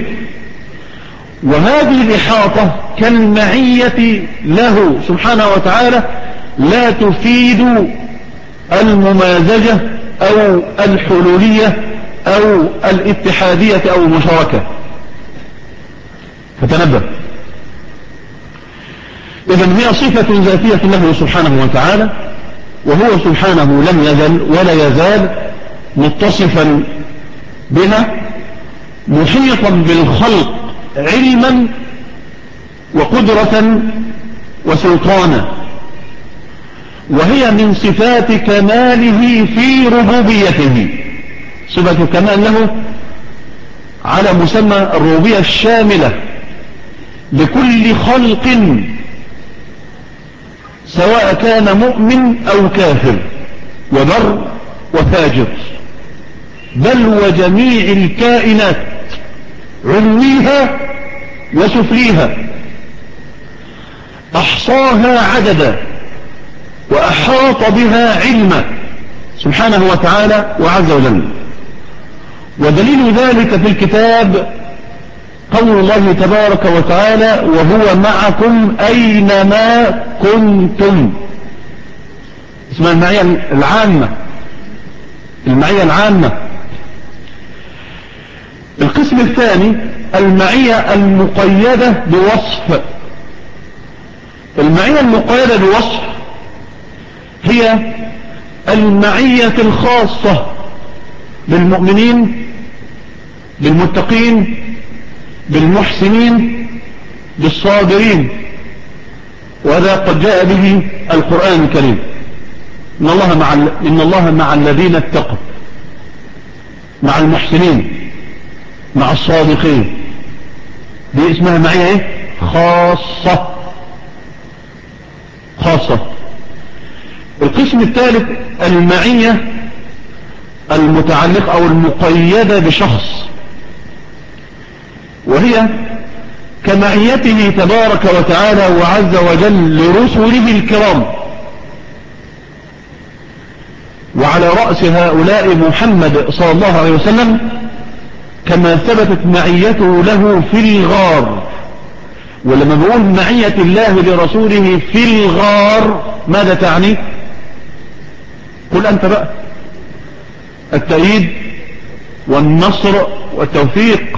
وهذه الإحاطة كالمعية له سبحانه وتعالى، لا تفيد الممازجة أو الحلولية أو الاتحادية أو المشاركة. فتنبه، إذن هي صفة ذاتية له سبحانه وتعالى، وهو سبحانه لم يزل ولا يزال متصفا بها، محيطا بالخلق علما وقدرة وسلطانا، وهي من صفات كماله في ربوبيته، صفة كمال له على مسمى الربوبية الشاملة لكل خلق، سواء كان مؤمن أو كافر وبر وفاجر، بل وجميع الكائنات علويها وسفليها، أحصاها عددا وأحاط بها علما سبحانه وتعالى وعز وجل. ودليل ذلك في الكتاب قول الله تبارك وتعالى: وهو معكم أينما كنتم. اسمها المعية العامة، المعية العامة. القسم الثاني المعية المقيدة بوصف. المعية المقيدة بوصف هي المعية الخاصة بالمؤمنين، بالمتقين، بالمحسنين، بالصابرين، وهذا قد جاء به القرآن الكريم: إن الله مع الذين اتقوا، مع المحسنين، مع الصادقين. دي اسمها معية ايه؟ خاصة. خاصة. القسم الثالث المعية المتعلقة أو المقيدة بشخص، وهي كمعيته تبارك وتعالى وعز وجل لرسله الكرام، وعلى رأس هؤلاء محمد صلى الله عليه وسلم، كما ثبتت معيته له في الغار. ولما بقول معية الله لرسوله في الغار ماذا تعني؟ قل أنت بقى. التأييد والنصر والتوفيق.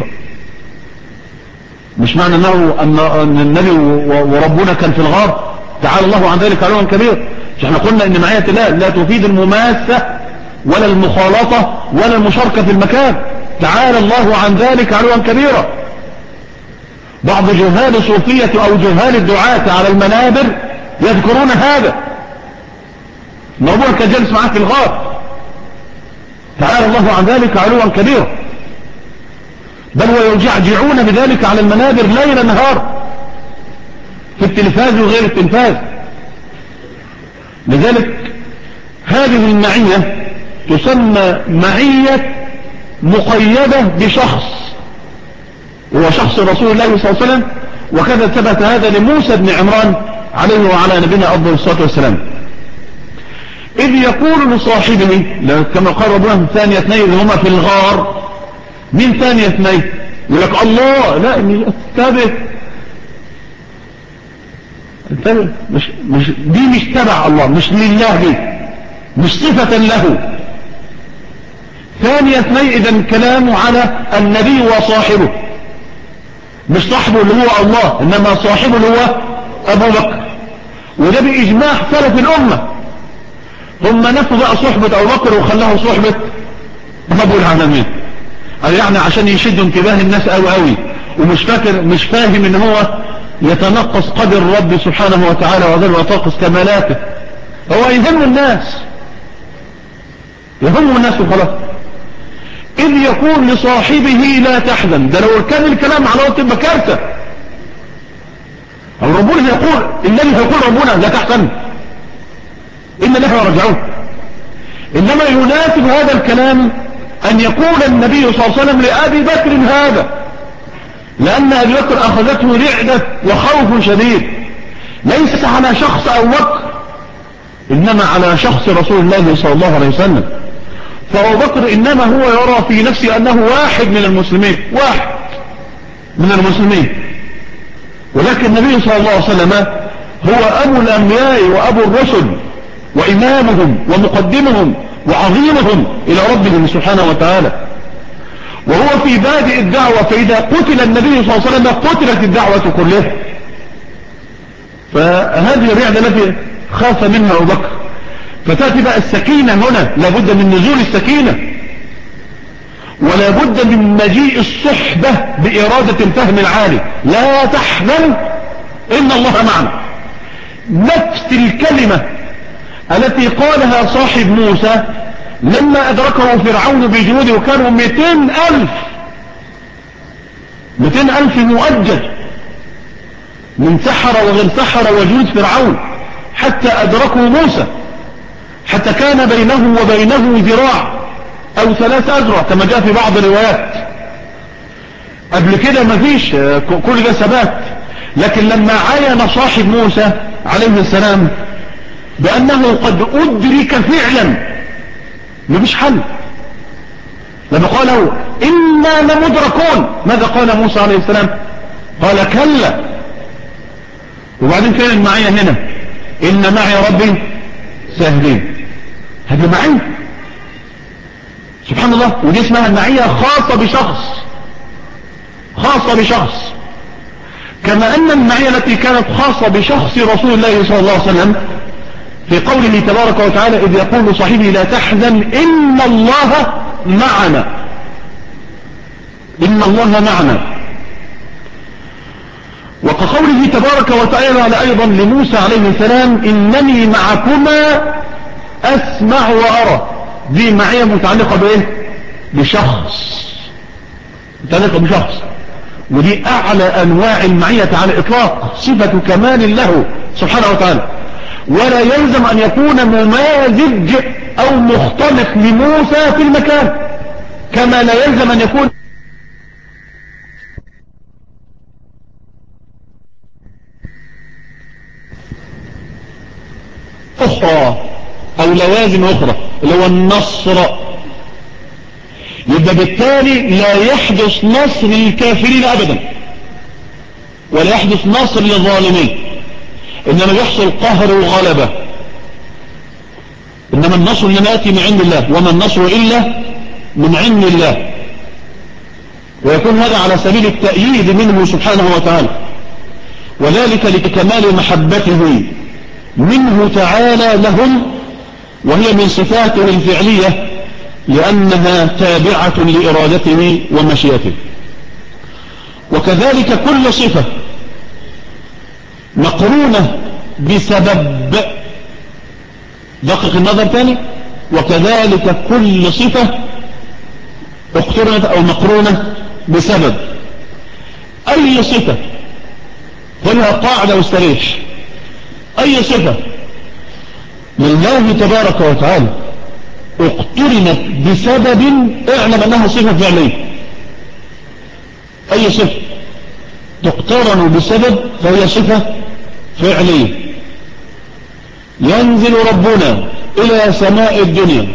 مش معنى أن النبي وربنا كان في الغار، تعالى الله عن ذلك علوا كبير. احنا قلنا ان معية الله لا تفيد المماسة ولا المخالطة ولا المشاركة في المكان، تعالى الله عن ذلك علوا كبيرا. بعض جهال الصوفية او جهال الدعاة على المنابر يذكرون هذا، ربنا كان جالس معاه في الغار، تعالى الله عن ذلك علوا كبيرا، بل ويجعجعون بذلك على المنابر ليل نهار في التلفاز وغير التلفاز. لذلك هذه المعية تسمى معية مقيدة بشخص، وهو شخص رسول الله صلى الله عليه وسلم. وكذا ثبت هذا لموسى بن عمران عليه وعلى نبينا أفضل الصلاة والسلام، إذ يقول لصاحبه كما قال ربنا ثانية اثنين هما في الغار. من ثانية اثنين؟ يقول لك الله، لا انتبه، مش دي مش تبع الله، مش لله، دي مش صفة له. ثانية اثنين إذا كلامه على النبي وصاحبه، مش صاحبه اللي هو الله، إنما صاحبه اللي هو أبو بكر. وده بإجماع سلف الأمة، هم نفوا بقى صحبة أبو بكر وخلاه صحبة رب العالمين، يعني عشان يشدوا انتباه الناس قوي مش فاهم ان هو يتنقص قدر الرب سبحانه وتعالى ويتنقص كمالاته. هو يهم الناس وخلاص. إذ يقول لصاحبه لا تحزن، ده لو كان الكلام على وقت تبقى كارثة. أو ربنا يقول، الذي هيقول ربنا لا تحزن إن الله رجعون. إنما يناسب هذا الكلام أن يقول النبي صلى الله عليه وسلم لأبي بكر هذا، لأن أبي بكر أخذته رعدة وخوف شديد، ليس على شخص أبو بكر إنما على شخص رسول الله صلى الله عليه وسلم. فأبو بكر إنما هو يرى في نفسه أنه واحد من المسلمين، واحد من المسلمين، ولكن النبي صلى الله عليه وسلم هو أبو الأنبياء وأبو الرسل وإمامهم ومقدمهم وعظيمهم إلى ربهم سبحانه وتعالى، وهو في بادئ الدعوة، فإذا قتل النبي صلى الله عليه وسلم قتلت الدعوة كلها. فهذه الرعدة التي خاف منها أبو بكر. فتأتي بقى السكينة هنا، لابد من نزول السكينة، ولا بد من مجيء الصحبة بإرادة الفهم العالي. لا تحزن إن الله معنا. نفس الكلمة التي قالها صاحب موسى لما أدركه فرعون بجنوده، وكانوا 200,000 مؤجج من سحر وغير سحر وجنود فرعون، حتى أدركوا موسى، حتى كان بينه وبينه ذراع أو 3 أذرع كما جاء في بعض الروايات. قبل كده مفيش كل ده ثبات. لكن لما عاين صاحب موسى عليه السلام بأنه قد أدرك فعلا، مفيش حل. لما قالوا إنا لمدركون، ماذا قال موسى عليه السلام؟ قال كلا. وبعدين فين المعية هنا؟ إن معي ربي سهلين. هذه معية سبحان الله. ودي اسمها المعية خاصة بشخص، كما أن المعية التي كانت خاصة بشخص رسول الله صلى الله عليه وسلم في قوله تبارك وتعالى إذ يقول صاحبه لا تحزن إن الله معنا. إن الله معنا. وكقوله تبارك وتعالى أيضا لموسى عليه السلام إنني معكما أسمع وأرى. دي معية متعلقة بإيه؟ بشخص، متعلقة بشخص. ودي أعلى أنواع المعية على الإطلاق، صفة كمال له سبحانه وتعالى. ولا يلزم أن يكون ممازج أو مختلط لموسى في المكان، كما لا يلزم أن يكون أخرى أو لوازم أخرى اللي هو النصر. يبقى بالتالي لا يحدث نصر للكافرين أبدا، ولا يحدث نصر للظالمين، إنما يحصل قهر وغلبة. إنما النصر لما يأتي من عند الله، وما النصر إلا من عند الله. ويكون هذا على سبيل التأييد منه سبحانه وتعالى، وذلك لكمال محبته منه تعالى لهم، وهي من صفاته الفعلية لأنها تابعة لإرادته ومشيئته. وكذلك كل صفة مقرونة بسبب، دقق النظر تاني، وكذلك كل صفة اقترنت أو مقرونة بسبب. أي صفة خلها قاعدة واستريح، أي صفة لله تبارك وتعالى اقترنت بسبب اعلم أنها صفة فعلية. أي صفة تقترن بسبب فهي صفة فعلية. ينزل ربنا إلى سماء الدنيا،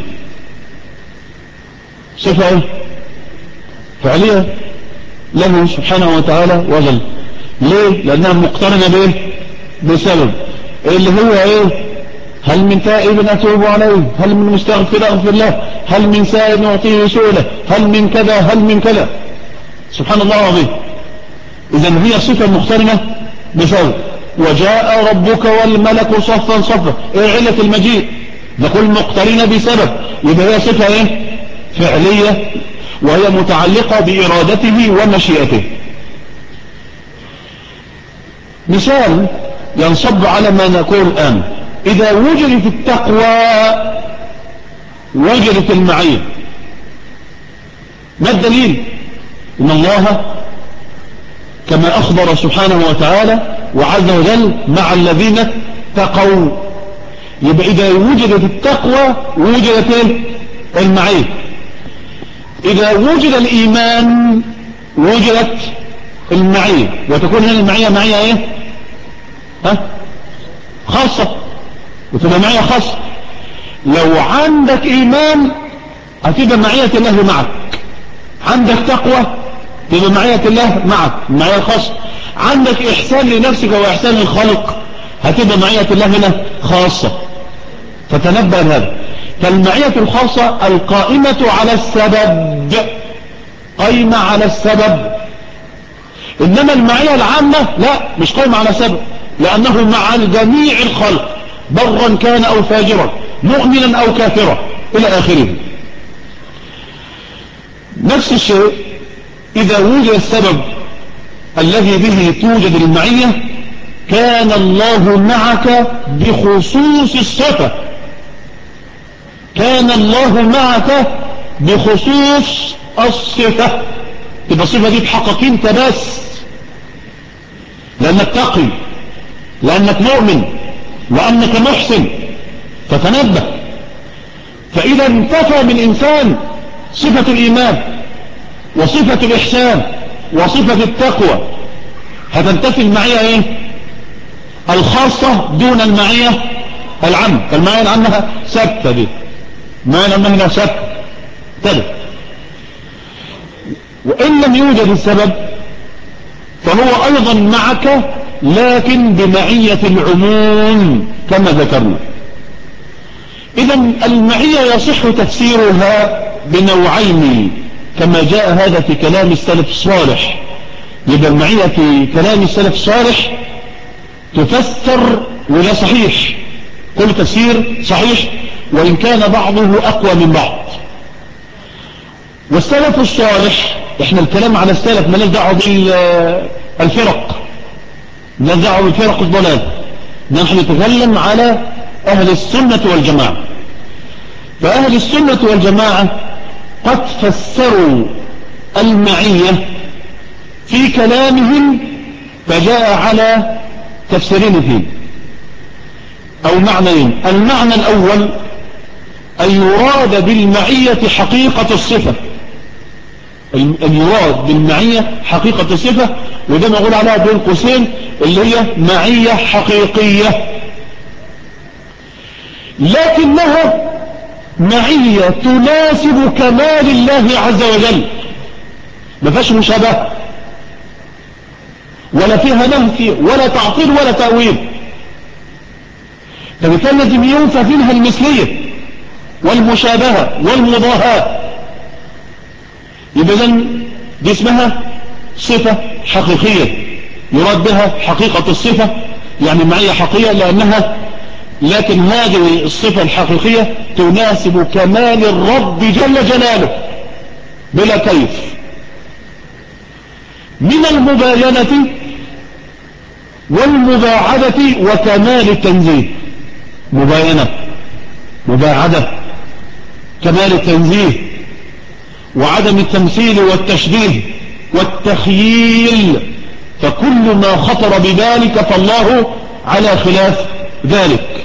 صفة فعلية له سبحانه وتعالى وجل. ليه؟ لأنها مقترنة بإيه؟ بسبب، اللي هو إيه؟ هل من تائب أتوب عليه؟ هل من مستغفر أغفر له؟ هل من سائل نعطيه سؤله؟ هل من كذا؟ هل من كذا؟ سبحان الله العظيم. إذن هي صفة مقترنة بسبب. وجاء ربك والملك صفا صفا. إيه علة المجيء؟ نقول مقترنة بسبب، يبقى هي صفة إيه؟ فعلية، وهي متعلقة بإرادته ومشيئته. مثال ينصب على ما نقول الآن، إذا وجدت التقوى وجدت المعية. ما الدليل؟ إن الله كما أخبر سبحانه وتعالى وعز وجل مع الذين اتقوا. يبقى إذا وجدت التقوى وجدت المعية. إذا وجد الإيمان وجدت المعية، وتكون هنا المعية معية إيه؟ خاصة، وتبقى معية خاصة. لو عندك إيمان هتبقى معية الله معك، عندك تقوى تبقى معية الله معك معية خاصة. عندك إحسان لنفسك وإحسان للخلق، هتبقى معية الله هنا خاصة. فتنبه لهذا. فالمعية الخاصة القائمة على السبب، قائمة على السبب. إنما المعية العامة لا، مش قائمة على سبب، لأنه مع جميع الخلق برا كان أو فاجرا، مؤمنا أو كافرا إلى آخره. نفس الشيء إذا وجد السبب الذي به توجد المعية، كان الله معك بخصوص الصفة، كان الله معك بخصوص الصفة. تبقى الصفة دي بحقك انت بس، لأنك تقي، لأنك مؤمن، لأنك محسن. فتنبه. فإذا انتفى من إنسان صفة الإيمان وصفة الإحسان وصفة التقوى، هتنتفي المعية ايه؟ الخاصة دون المعية العامة. فالمعية العامة ثابتة دي، المعية العامة هنا ثابتة. وإن لم يوجد السبب فهو أيضا معك، لكن بمعية العموم كما ذكرنا. إذا المعية يصح تفسيرها بنوعين كما جاء هذا في كلام السلف الصالح. يبقى المعية في كلام السلف الصالح تفسر، ولا صحيح، كل تفسير صحيح وإن كان بعضه أقوى من بعض. والسلف الصالح، احنا الكلام على السلف ما دعوه بالفرق، ما دعوه بالفرق الضلال، نحن نتكلم على أهل السنة والجماعة. فأهل السنة والجماعة قد فسروا المعية في كلامهم، فجاء على تفسيرين فيه أو معنيين. المعنى الأول أن يراد بالمعية حقيقة الصفة، أن يراد بالمعية حقيقة الصفة، وده نقول عليها بين قوسين اللي هي معية حقيقية، لكنها معية تناسب كمال الله عز وجل، ما فيهاش مشابهة ولا فيها نفي ولا تعطيل ولا تأويل. فبالتالي لازم ينفى فيها المثلية والمشابهة والمضاهاة. يبقى دي اسمها صفة حقيقية يراد بها حقيقة الصفة، يعني معية حقيقية لأنها، لكن هذه الصفة الحقيقية تناسب كمال الرب جل جلاله بلا كيف، من المباينة والمباعدة وكمال التنزيه. مباينة، مباعدة، كمال التنزيه، وعدم التمثيل والتشبيه والتخييل. فكل ما خطر بذلك فالله على خلاف ذلك.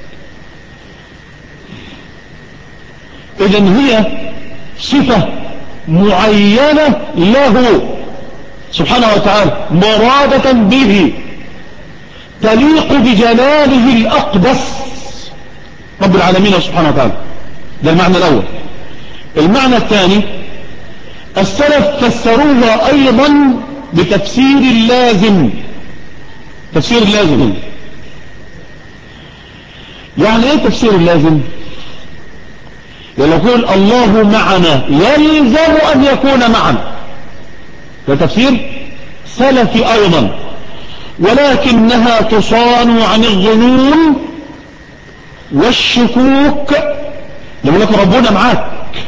إذن هي صفة معينة له سبحانه وتعالى، مرادة به، تليق بجلاله الأقدس رب العالمين سبحانه وتعالى. ده المعنى الأول. المعنى الثاني، السلف فسروها أيضا بتفسير اللازم. تفسير اللازم يعني ايه تفسير اللازم؟ يعني يقول الله معنا يلزم أن يكون معنا، ده تفسير سلفي أيضا، ولكنها تصان عن الظنون والشكوك. لما لك ربنا معاك،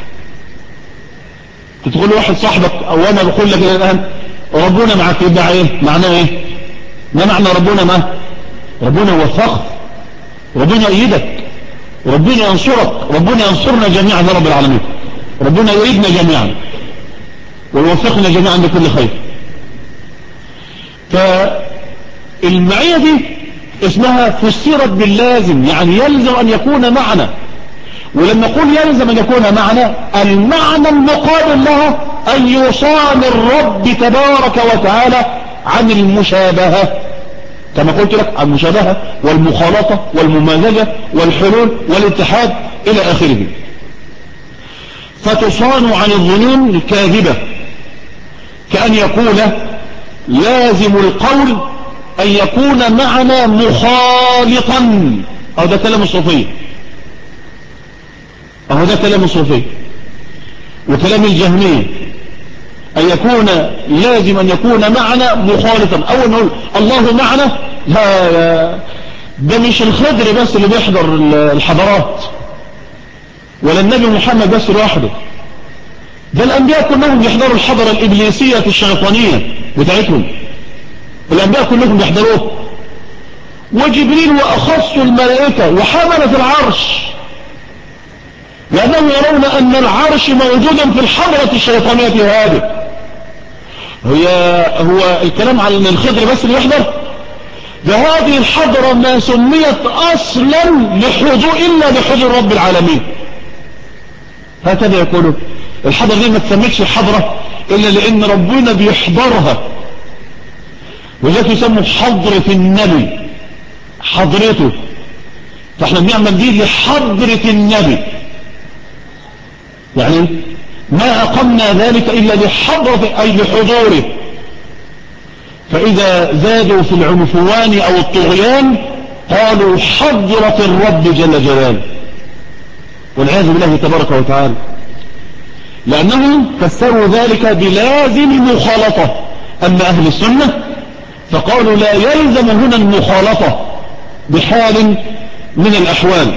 تقول لواحد صاحبك او انا بقول لك الان ربنا معاك، يبقى ايه معناه؟ ايه ما معنى ربنا معاك؟ ربنا يوفقك، ربنا يأيدك، ربنا ينصرك، ربنا ينصرنا جميعا يا رب العالمين، ربنا يؤيدنا جميعا ويوفقنا جميعا لكل خير. فالمعية دي اسمها فسرت باللازم، يعني يلزم أن يكون معنا. ولما نقول يلزم أن يكون معنا، المعنى المقابل لها أن يصان الرب تبارك وتعالى عن المشابهة، كما قلت لك عن المشابهة والمخالطة والممازجة والحلول والاتحاد إلى آخره. فتصان عن الظنون الكاذبة، كأن يقول لازم القول أن يكون معنى مخالطا، أو ده كلام الصوفية، أو ده كلام الصوفية وكلام الجهمية، أن يكون لازم أن يكون معنى مخالطا. أول نقول الله معنى، لا، ده مش الخضر بس اللي بيحضر الحضارات، ولا النبي محمد بس لوحده، ده الأنبياء كلهم بيحضروا الحضرة الإبليسية الشيطانية بتاعتهم، الأنبياء كلهم بيحضروه، وجبريل وأخص الملائكة وحملة العرش، لأنهم يرون أن العرش موجودا في الحضرة الشيطانية هذه. هو الكلام عن الخضر بس اللي يحضر، بهذه الحضرة ما سميت أصلا لحضور إلا لحضور رب العالمين، هكذا يقولوا. الحضرة دي ما تسميتش حضرة إلا لأن ربنا بيحضرها، وذلك يسموا حضرة النبي، حضرته. فاحنا بنعمل دي لحضرة النبي، يعني ما أقمنا ذلك إلا لحضرة أي لحضوره. فإذا زادوا في العنفوان أو الطغيان قالوا حضرة الرب جل جلاله، والعياذ بالله تبارك وتعالى، لأنهم فسروا ذلك بلازم مخالطة. أما أهل السنة فقالوا لا يلزم هنا المخالطة بحال من الأحوال،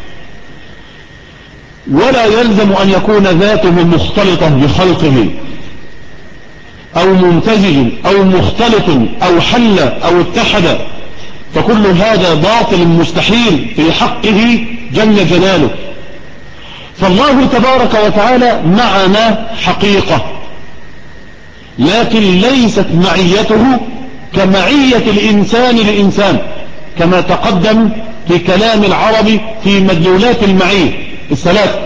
ولا يلزم أن يكون ذاته مختلطة بخلقه أو ممتزج أو مختلط أو حل أو اتحد، فكل هذا باطل مستحيل في حقه جل جلاله. فالله تبارك وتعالى معنا حقيقة، لكن ليست معيته كمعية الإنسان لإنسان، كما تقدم في كلام العرب في مدلولات المعية الثلاث،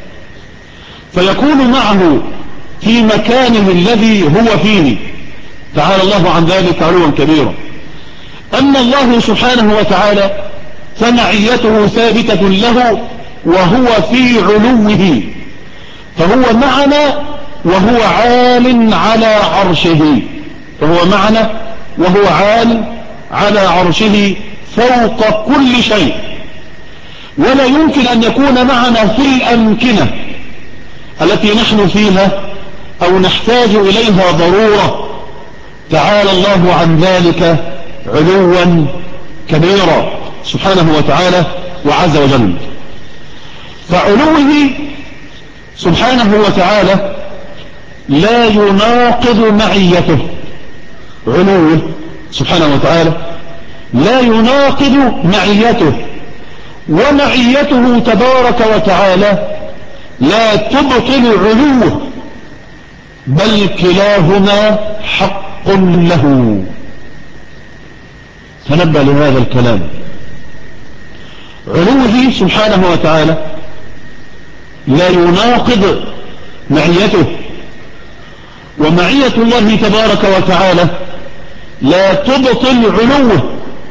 فيكون معه في مكانه الذي هو فيه، تعالى الله عن ذلك علوا كبيرا. أما الله سبحانه وتعالى فمعيته ثابتة له وهو في علوه، فهو معنا وهو عال على عرشه، فهو معنا وهو عال على عرشه فوق كل شيء، ولا يمكن أن يكون معنا في الأمكنة التي نحن فيها أو نحتاج إليها ضرورة، تعالى الله عن ذلك علوا كبيرا سبحانه وتعالى وعز وجل. فعلوه سبحانه وتعالى لا يناقض معيته، علوه سبحانه وتعالى لا يناقض معيته، ومعيته تبارك وتعالى لا تبطل علوه، بل كلاهما حق له. تنبأ لهذا الكلام، علوه سبحانه وتعالى لا يناقض معيته، ومعية الله تبارك وتعالى لا تبطل علوه،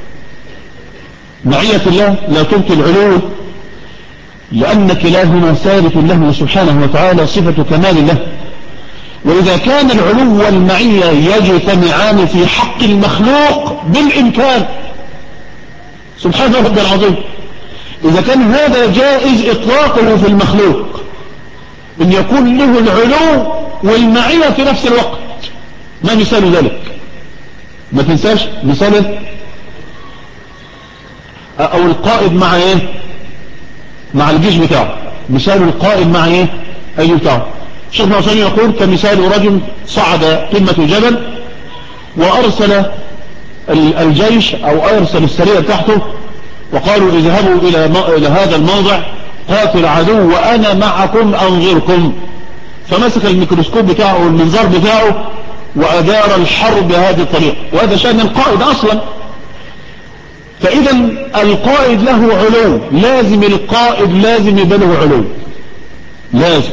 معية الله لا تبطل علوه، لأن كلاهما ثابت له سبحانه وتعالى صفة كمال له. وإذا كان العلو والمعية يجتمعان في حق المخلوق بالإمكان سبحانه رب العظيم، إذا كان هذا جائز إطلاقه في المخلوق، أن يكون له العلو والمعية في نفس الوقت، ما مثال ذلك؟ ما تنساش مثال أو القائد مع إيه؟ مع الجيش بتاعه، مثال القائد مع إيه؟ أي بتاعه. الشيخ ناصر يقول كمثال رجل صعد قمة جبل وأرسل الجيش أو أرسل السرية تحته وقالوا اذهبوا إلى هذا الموضع قاتل عدو وأنا معكم أنظركم، فمسك الميكروسكوب بتاعه والمنظار بتاعه وأدار الحرب بهذه الطريقة، وهذا شأن القائد أصلا. فإذا القائد له علو، لازم القائد لازم يبقى له علو، لازم،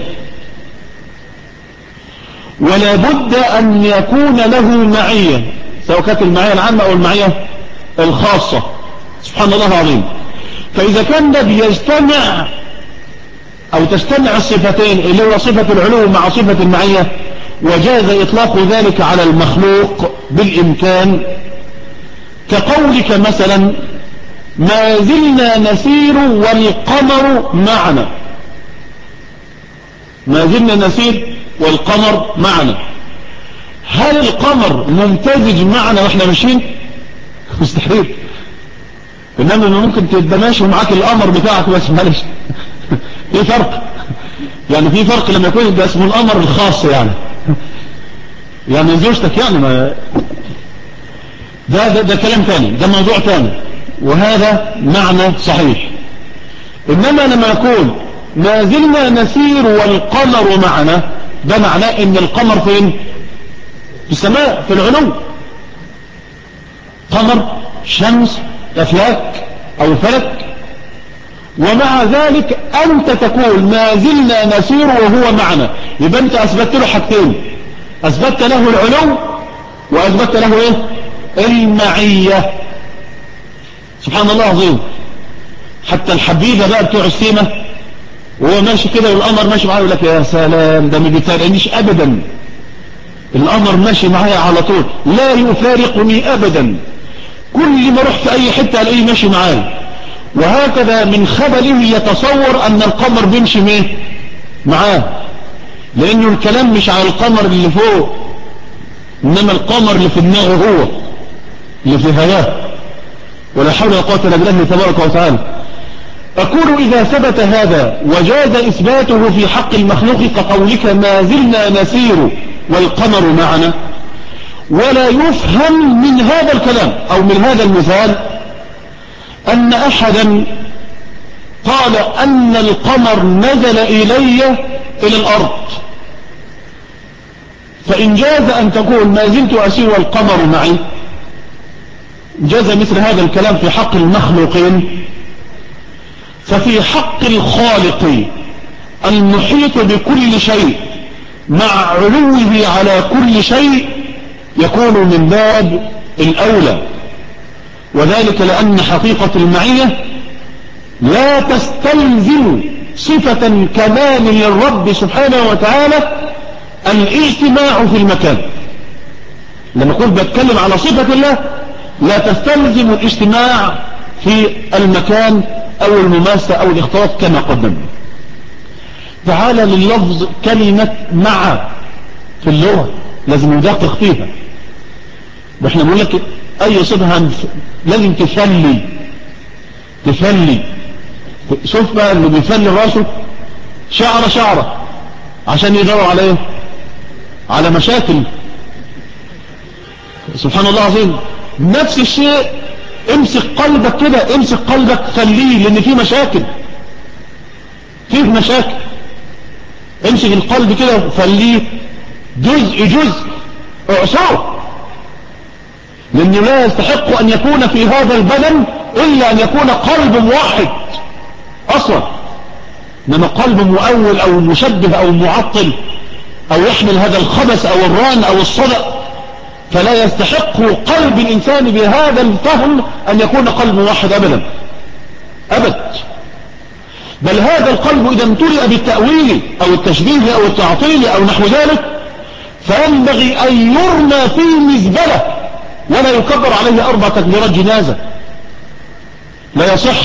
ولا بد أن يكون له معية، سواء كانت المعية العامة أو المعية الخاصة، سبحان الله العظيم. فإذا كان ده بيجتمع أو تجتمع الصفتين اللي هو صفة العلو مع صفة المعية، وجاز إطلاق ذلك على المخلوق بالإمكان، كقولك مثلا ما زلنا نسير والقمر معنا. ما زلنا نسير والقمر معنا، هل القمر ممتزج معنا واحنا ماشيين؟ مستحيل. انما ممكن تبقى ماشي ومعاك القمر بتاعك بس، معلش في فرق، يعني في فرق لما يكون ده اسمه القمر الخاص، يعني زوجتك، يعني ما ده كلام ثاني، ده موضوع ثاني، وهذا معنى صحيح. انما لما يقول ما زلنا نسير والقمر معنا، ده معناه ان القمر فين؟ في السماء، في العلو. قمر، شمس، أفلاك أو فلك، ومع ذلك أنت تقول ما زلنا نسير وهو معنا، يبقى أنت أثبتت له حاجتين، أثبتت له العلو وأثبتت له إيه؟ المعية. سبحان الله عظيم. حتى الحبيبة بقى بتوع السيمة وهو ماشي كده والقمر ماشي معاه، يقول لك يا سلام ده ما بيفارقنيش أبدا، القمر ماشي معايا على طول، لا يفارقني أبدا، كل ما اروح في أي حتة ألاقيه ماشي معايا. وهكذا من خبله يتصور أن القمر بيمشي معاه، لأنه الكلام مش على القمر اللي فوق، إنما القمر اللي في دماغه هو، اللي في هواه. ولا حول ولا قوة إلا بالله تبارك وتعالى. أقول إذا ثبت هذا وجاز إثباته في حق المخلوق كقولك ما زلنا نسير والقمر معنا، ولا يفهم من هذا الكلام أو من هذا المثال أن أحدا قال أن القمر نزل إلي إلى الأرض. فإن جاز أن تقول ما زلت أسير والقمر معي، جاز مثل هذا الكلام في حق المخلوقين، ففي حق الخالق المحيط بكل شيء مع علوه على كل شيء يكون من باب الأولى. وذلك لأن حقيقة المعية لا تستلزم صفة كمال للرب سبحانه وتعالى الاجتماع في المكان. لما أقول بتكلم على صفة الله لا تستلزم الاجتماع في المكان أو المماسة أو الاختلاط كما قدمنا. تعالى لللفظ كلمة مع في اللغة لازم ندقق فيها، واحنا بنقول لك أي صفة لازم تفلي. شوف بقى اللي بيفلي راسه شعرة عشان يدور على ايه؟ على مشاكل. سبحان الله العظيم. نفس الشيء امسك قلبك كده، امسك قلبك خليه، لان فيه مشاكل، امسك القلب كده خليه جزء اعصره، لانه لا يستحق ان يكون في هذا البدن الا ان يكون قلب واحد اصلا. انما قلب مؤول او مشبه او معطل او يحمل هذا الخبث او الران او الصدأ، فلا يستحق قلب الانسان بهذا الفهم ان يكون قلب واحد ابدا. بل هذا القلب اذا امتلئ بالتأويل او التشبيه او التعطيل او نحو ذلك فينبغي ان يرمى في مزبلة ولا يكبر عليه 4 تكبيرات جنازة. لا يصح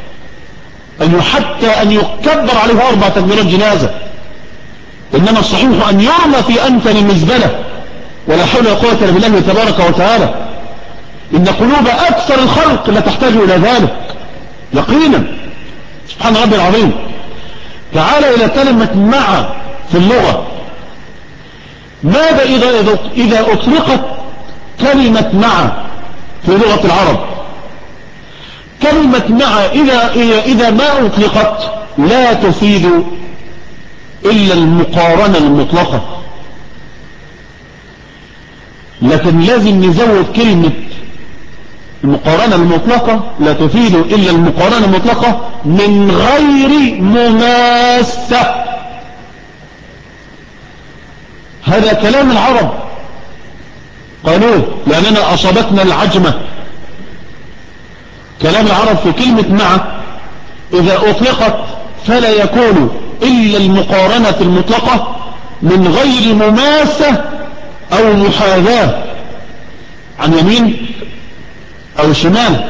حتى أن يكبر عليه 4 تكبيرات جنازة، إنما الصحيح أن يرمى في أنفن مزبلة. ولا حول ولا قوة إلا بالله تبارك وتعالى. إن قلوب أكثر الخلق لا تحتاج إلى ذلك يقينا. سبحان ربي العظيم. تعال إلى كلمة مع في اللغة. ماذا إذا أطلقت كلمة مع في لغة العرب؟ كلمة مع إذا ما أطلقت لا تفيد إلا المقارنة المطلقة، لكن لازم نزود كلمة المقارنة المطلقة، لا تفيد إلا المقارنة المطلقة من غير مماسة. هذا كلام العرب قالوه لأننا أصابتنا العجمة. كلام العرب في كلمة مع إذا أطلقت فلا يكون إلا المقارنة المطلقة من غير مماسة أو محاذاة عن يمين أو شمال،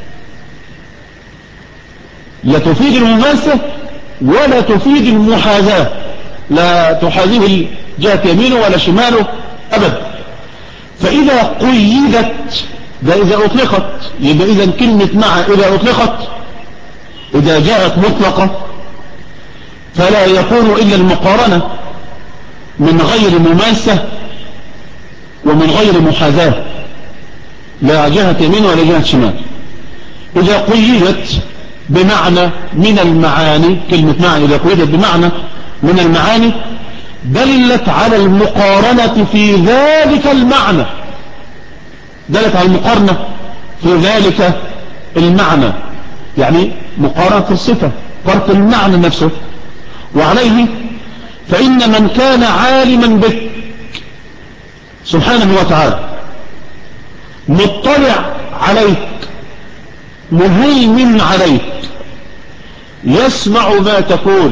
لا تفيد المماسة ولا تفيد المحاذاة، لا تحاذيه جهة يمينه ولا شماله أبدا. فإذا قيدت، ده إذا أطلقت، يبقى إذا كلمة مع إذا أطلقت إذا جاءت مطلقة فلا يكون إلا المقارنة من غير مماسة ومن غير محاذاة، لا جهة يمين ولا جهة شمال. إذا قيدت بمعنى من المعاني، كلمة معنى إذا قيدت بمعنى من المعاني دلت على المقارنة في ذلك المعنى، دلت على المقارنة في ذلك المعنى، يعني مقارنة الصفة، فرق المعنى نفسه. وعليه فإن من كان عالما بك سبحانه وتعالى، مطلع عليك، مهيمن عليك، يسمع ما تقول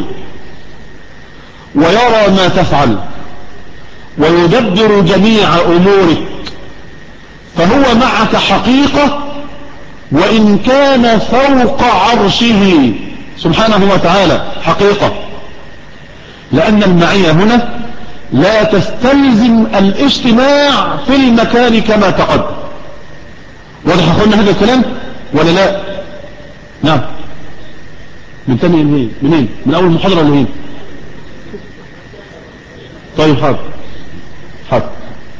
ويرى ما تفعل ويدبر جميع أمورك، فهو معك حقيقة وإن كان فوق عرشه سبحانه وتعالى حقيقة، لأن المعية هنا لا تستلزم الاجتماع في المكان كما تقدم. واضح أخونا هذا الكلام ولا لا؟ نعم. من تاني منين؟ من أول محاضرة لهين؟ طيب حاضر حاضر.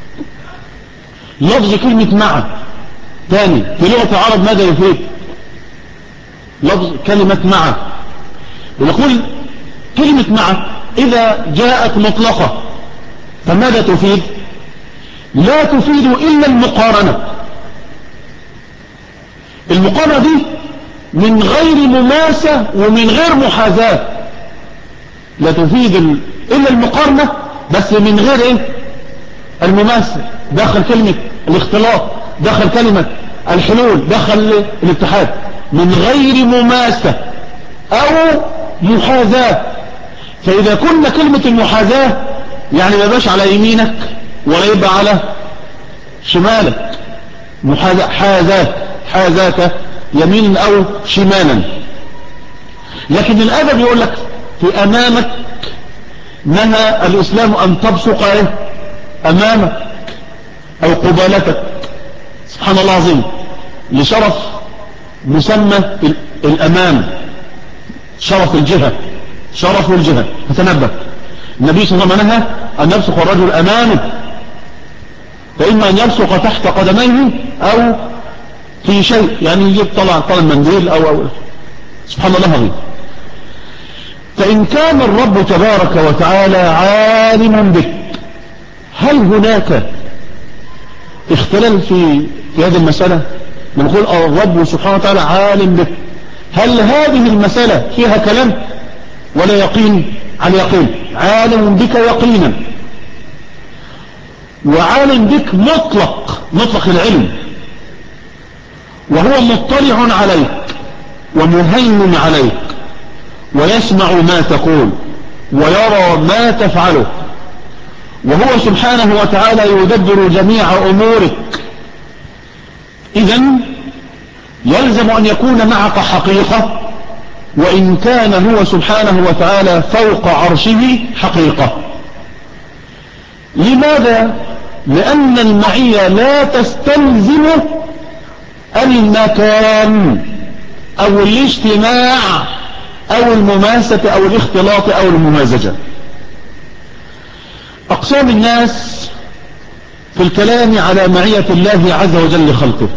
لفظ كلمة مع ثاني في لغة العرب ماذا يفيد؟ لفظ كلمة مع، ونقول كلمة مع إذا جاءت مطلقة فماذا تفيد؟ لا تفيد إلا المقارنة. المقارنة دي من غير مماسة ومن غير محاذاة، لا تفيد إلا المقارنة بس من غير إيه؟ المماسة. دخل كلمة الاختلاط، دخل كلمة الحلول، دخل الاتحاد، من غير مماسة أو محاذاة. فإذا كنا كلمة المحاذاة يعني ما يبقاش على يمينك ولا يبقى على شمالك، حاذاك يمين أو شمالا. لكن الأدب يقول لك في أمامك، نهى الإسلام أن تبصق أمامك أو قبالتك، سبحان الله العظيم، لشرف مسمى الأمام، شرف الجهة، شرف الجهة. فتنبه، النبي صلى الله عليه وسلم نهى أن يبصق الرجل أمامه، فإما أن يبصق تحت قدميه أو في شيء، يعني يجيب طلع المنديل أو سبحان الله العظيم. فإن كان الرب تبارك وتعالى عالما بك، هل هناك اختلال في هذه المسألة؟ نقول الرب سبحانه وتعالى عالم بك، هل هذه المسألة فيها كلام ولا يقين؟ على يقين، عالم بك يقينا، وعالم بك مطلق العلم، وهو مطلع عليك ومهيمن عليك ويسمع ما تقول ويرى ما تفعله، وهو سبحانه وتعالى يدبر جميع أمورك. إذن يلزم أن يكون معك حقيقة وإن كان هو سبحانه وتعالى فوق عرشه حقيقة. لماذا؟ لأن المعية لا تستلزم المكان أو الاجتماع أو المماسة أو الاختلاط أو الممازجة. أقسام الناس في الكلام على معية الله عز وجل لخلقه.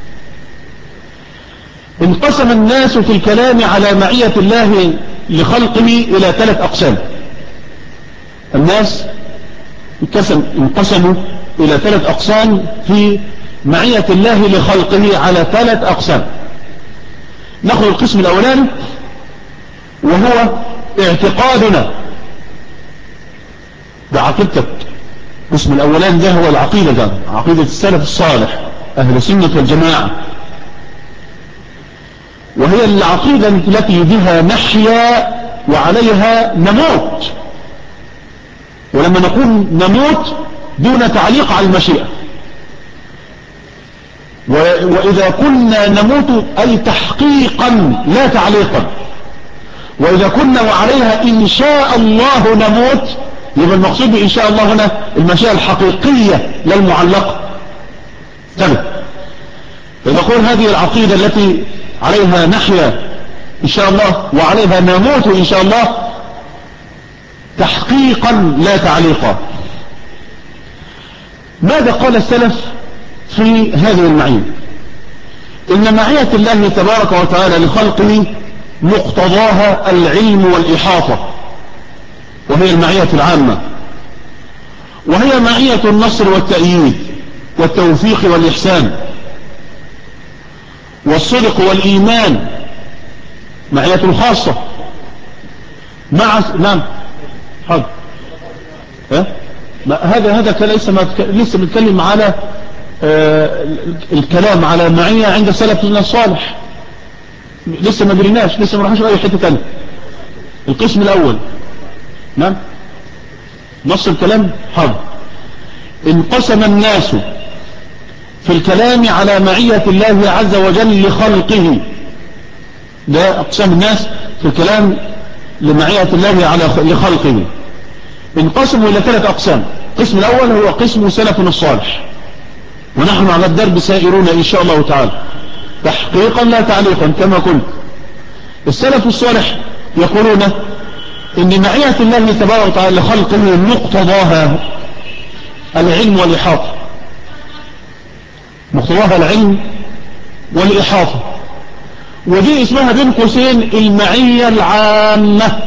انقسم الناس في الكلام على معية الله لخلقه إلى 3 أقسام. الناس انقسموا إلى 3 أقسام في معية الله لخلقه على 3 أقسام. نأخذ القسم الأولاني وهو اعتقادنا، بعقيدتك. القسم الأولاني ده هو العقيدة، ده عقيدة السلف الصالح أهل السنة والجماعة، وهي العقيدة التي بها نحيا وعليها نموت. ولما نقول نموت دون تعليق على المشيئة، وإذا كنا نموت أي تحقيقا لا تعليقا، وإذا كنا وعليها إن شاء الله نموت، يبقى المقصود بإن شاء الله هنا المشيئة الحقيقية لا المعلقة. تمام. نقول هذه العقيدة التي عليها نحيا إن شاء الله وعليها نموت إن شاء الله تحقيقا لا تعليقا. ماذا قال السلف في هذه المعية؟ إن معية الله تبارك وتعالى لخلقه مقتضاها العلم والإحاطة، وهي المعية العامة، وهي معية النصر والتأييد والتوفيق والإحسان والصدق والإيمان، معية خاصة مع نعم حاضر. هذا لسه بنتكلم على الكلام على معية عند سلفنا الصالح، لسه ما دريناش، لسه ما رحناش اي حته ثانيه. القسم الاول نعم نص الكلام حاضر. انقسم الناس في الكلام على معية الله عز وجل لخلقه، ده اقسام الناس في الكلام لمعية الله على لخلقه. انقسموا الى 3 اقسام. القسم الاول هو قسم سلفنا الصالح، ونحن على الدرب سائرون ان شاء الله تعالى تحقيقا لا تعليقا كما قلت. السلف الصالح يقولون ان معية الله تبارك وتعالى لخلقه مقتضاها العلم والإحاطة، مقتضاها العلم والإحاطة، ودي اسمها بين قوسين المعية العامة.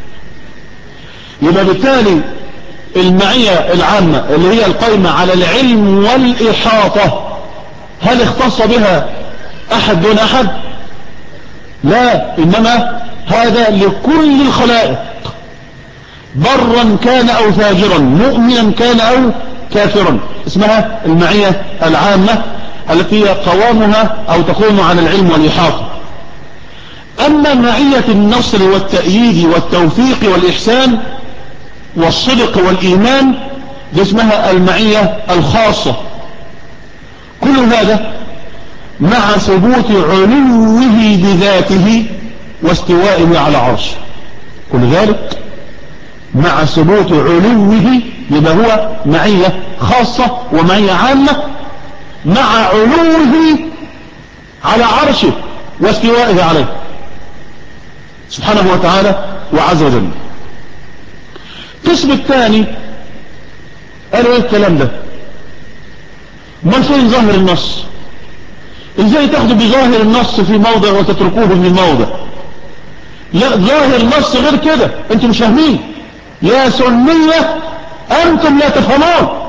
يبقى بالتالي المعية العامة اللي هي القائمة على العلم والإحاطة، هل اختص بها أحد دون أحد؟ لا، إنما هذا لكل الخلائق، برا كان أو فاجرا، مؤمنا كان أو كافرا، اسمها المعية العامة التي قوامها أو تقوم على العلم والإحاطة. أما معية النصر والتأييد والتوفيق والإحسان والصدق والإيمان دي اسمها المعية الخاصة. كل هذا مع ثبوت علوه بذاته واستوائه على عرشه، كل ذلك مع ثبوت علوه، يبقى هو معية خاصة ومعية عامة مع علوه على عرشه واستوائه عليه سبحانه وتعالى وعز وجل. القسم الثاني قالوا ايه الكلام ده؟ ما فين ظاهر النص؟ ازاي تاخدوا بظاهر النص في موضع وتتركوه في موضع؟ لا، ظاهر النص غير كده، انتم مش فاهمين يا سنية، انتم لا تفهمون،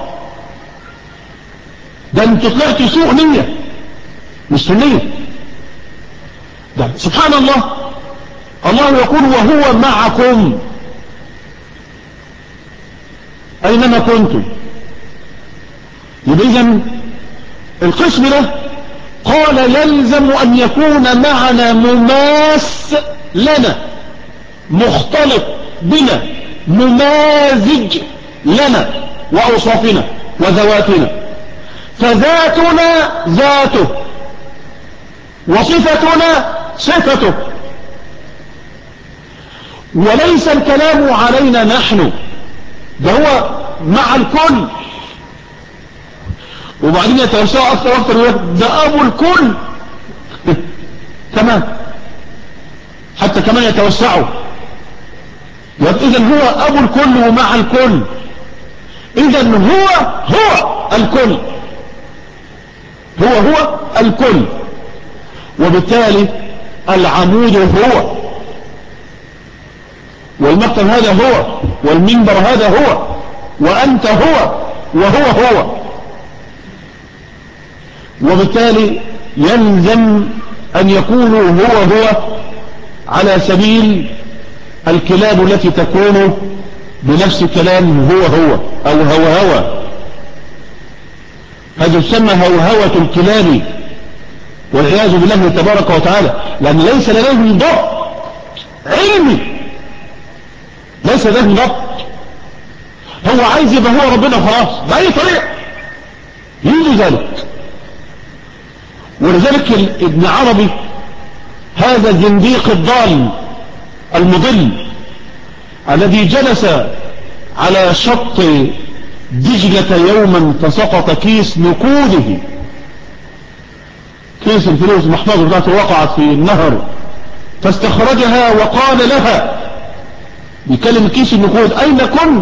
ده انتم طلعتوا سوء نية مش سنية. ده سبحان الله، الله يقول وهو معكم اينما كنتم. يبقى اذن القسم ده قال يلزم أن يكون معنا مماس لنا، مختلط بنا، ممازج لنا وأوصافنا وذواتنا، فذاتنا ذاته وصفتنا صفته، وليس الكلام علينا نحن، ده هو مع الكل. وبعدين يتوسع أكثر وأكثر، ده أبو الكل كمان، حتى كمان يتوسعوا. إذن هو أبو الكل ومع الكل، إذن هو الكل، هو الكل، وبالتالي العمود هو، والمكتب هذا هو، والمنبر هذا هو، وأنت هو، وهو، وبالتالي يلزم أن يكونوا هو على سبيل الكلاب التي تكون بنفس كلام هو أو هو. هذا يسمى هوهوة الكلاب والعياذ بالله تبارك وتعالى، لأن ليس لديهم ضبط علمي، ليس لديهم ضبط. هو عايز يبقى هو ربنا خلاص بأي طريقة يريد ذلك. ولذلك ابن عربي هذا الزنديق الضال المضل الذي جلس على شط دجلة يوما فسقط كيس نقوده، كيس الفلوس المحفظة بتاعته وقعت في النهر فاستخرجها وقال لها بيكلم كيس النقود: أين كنت؟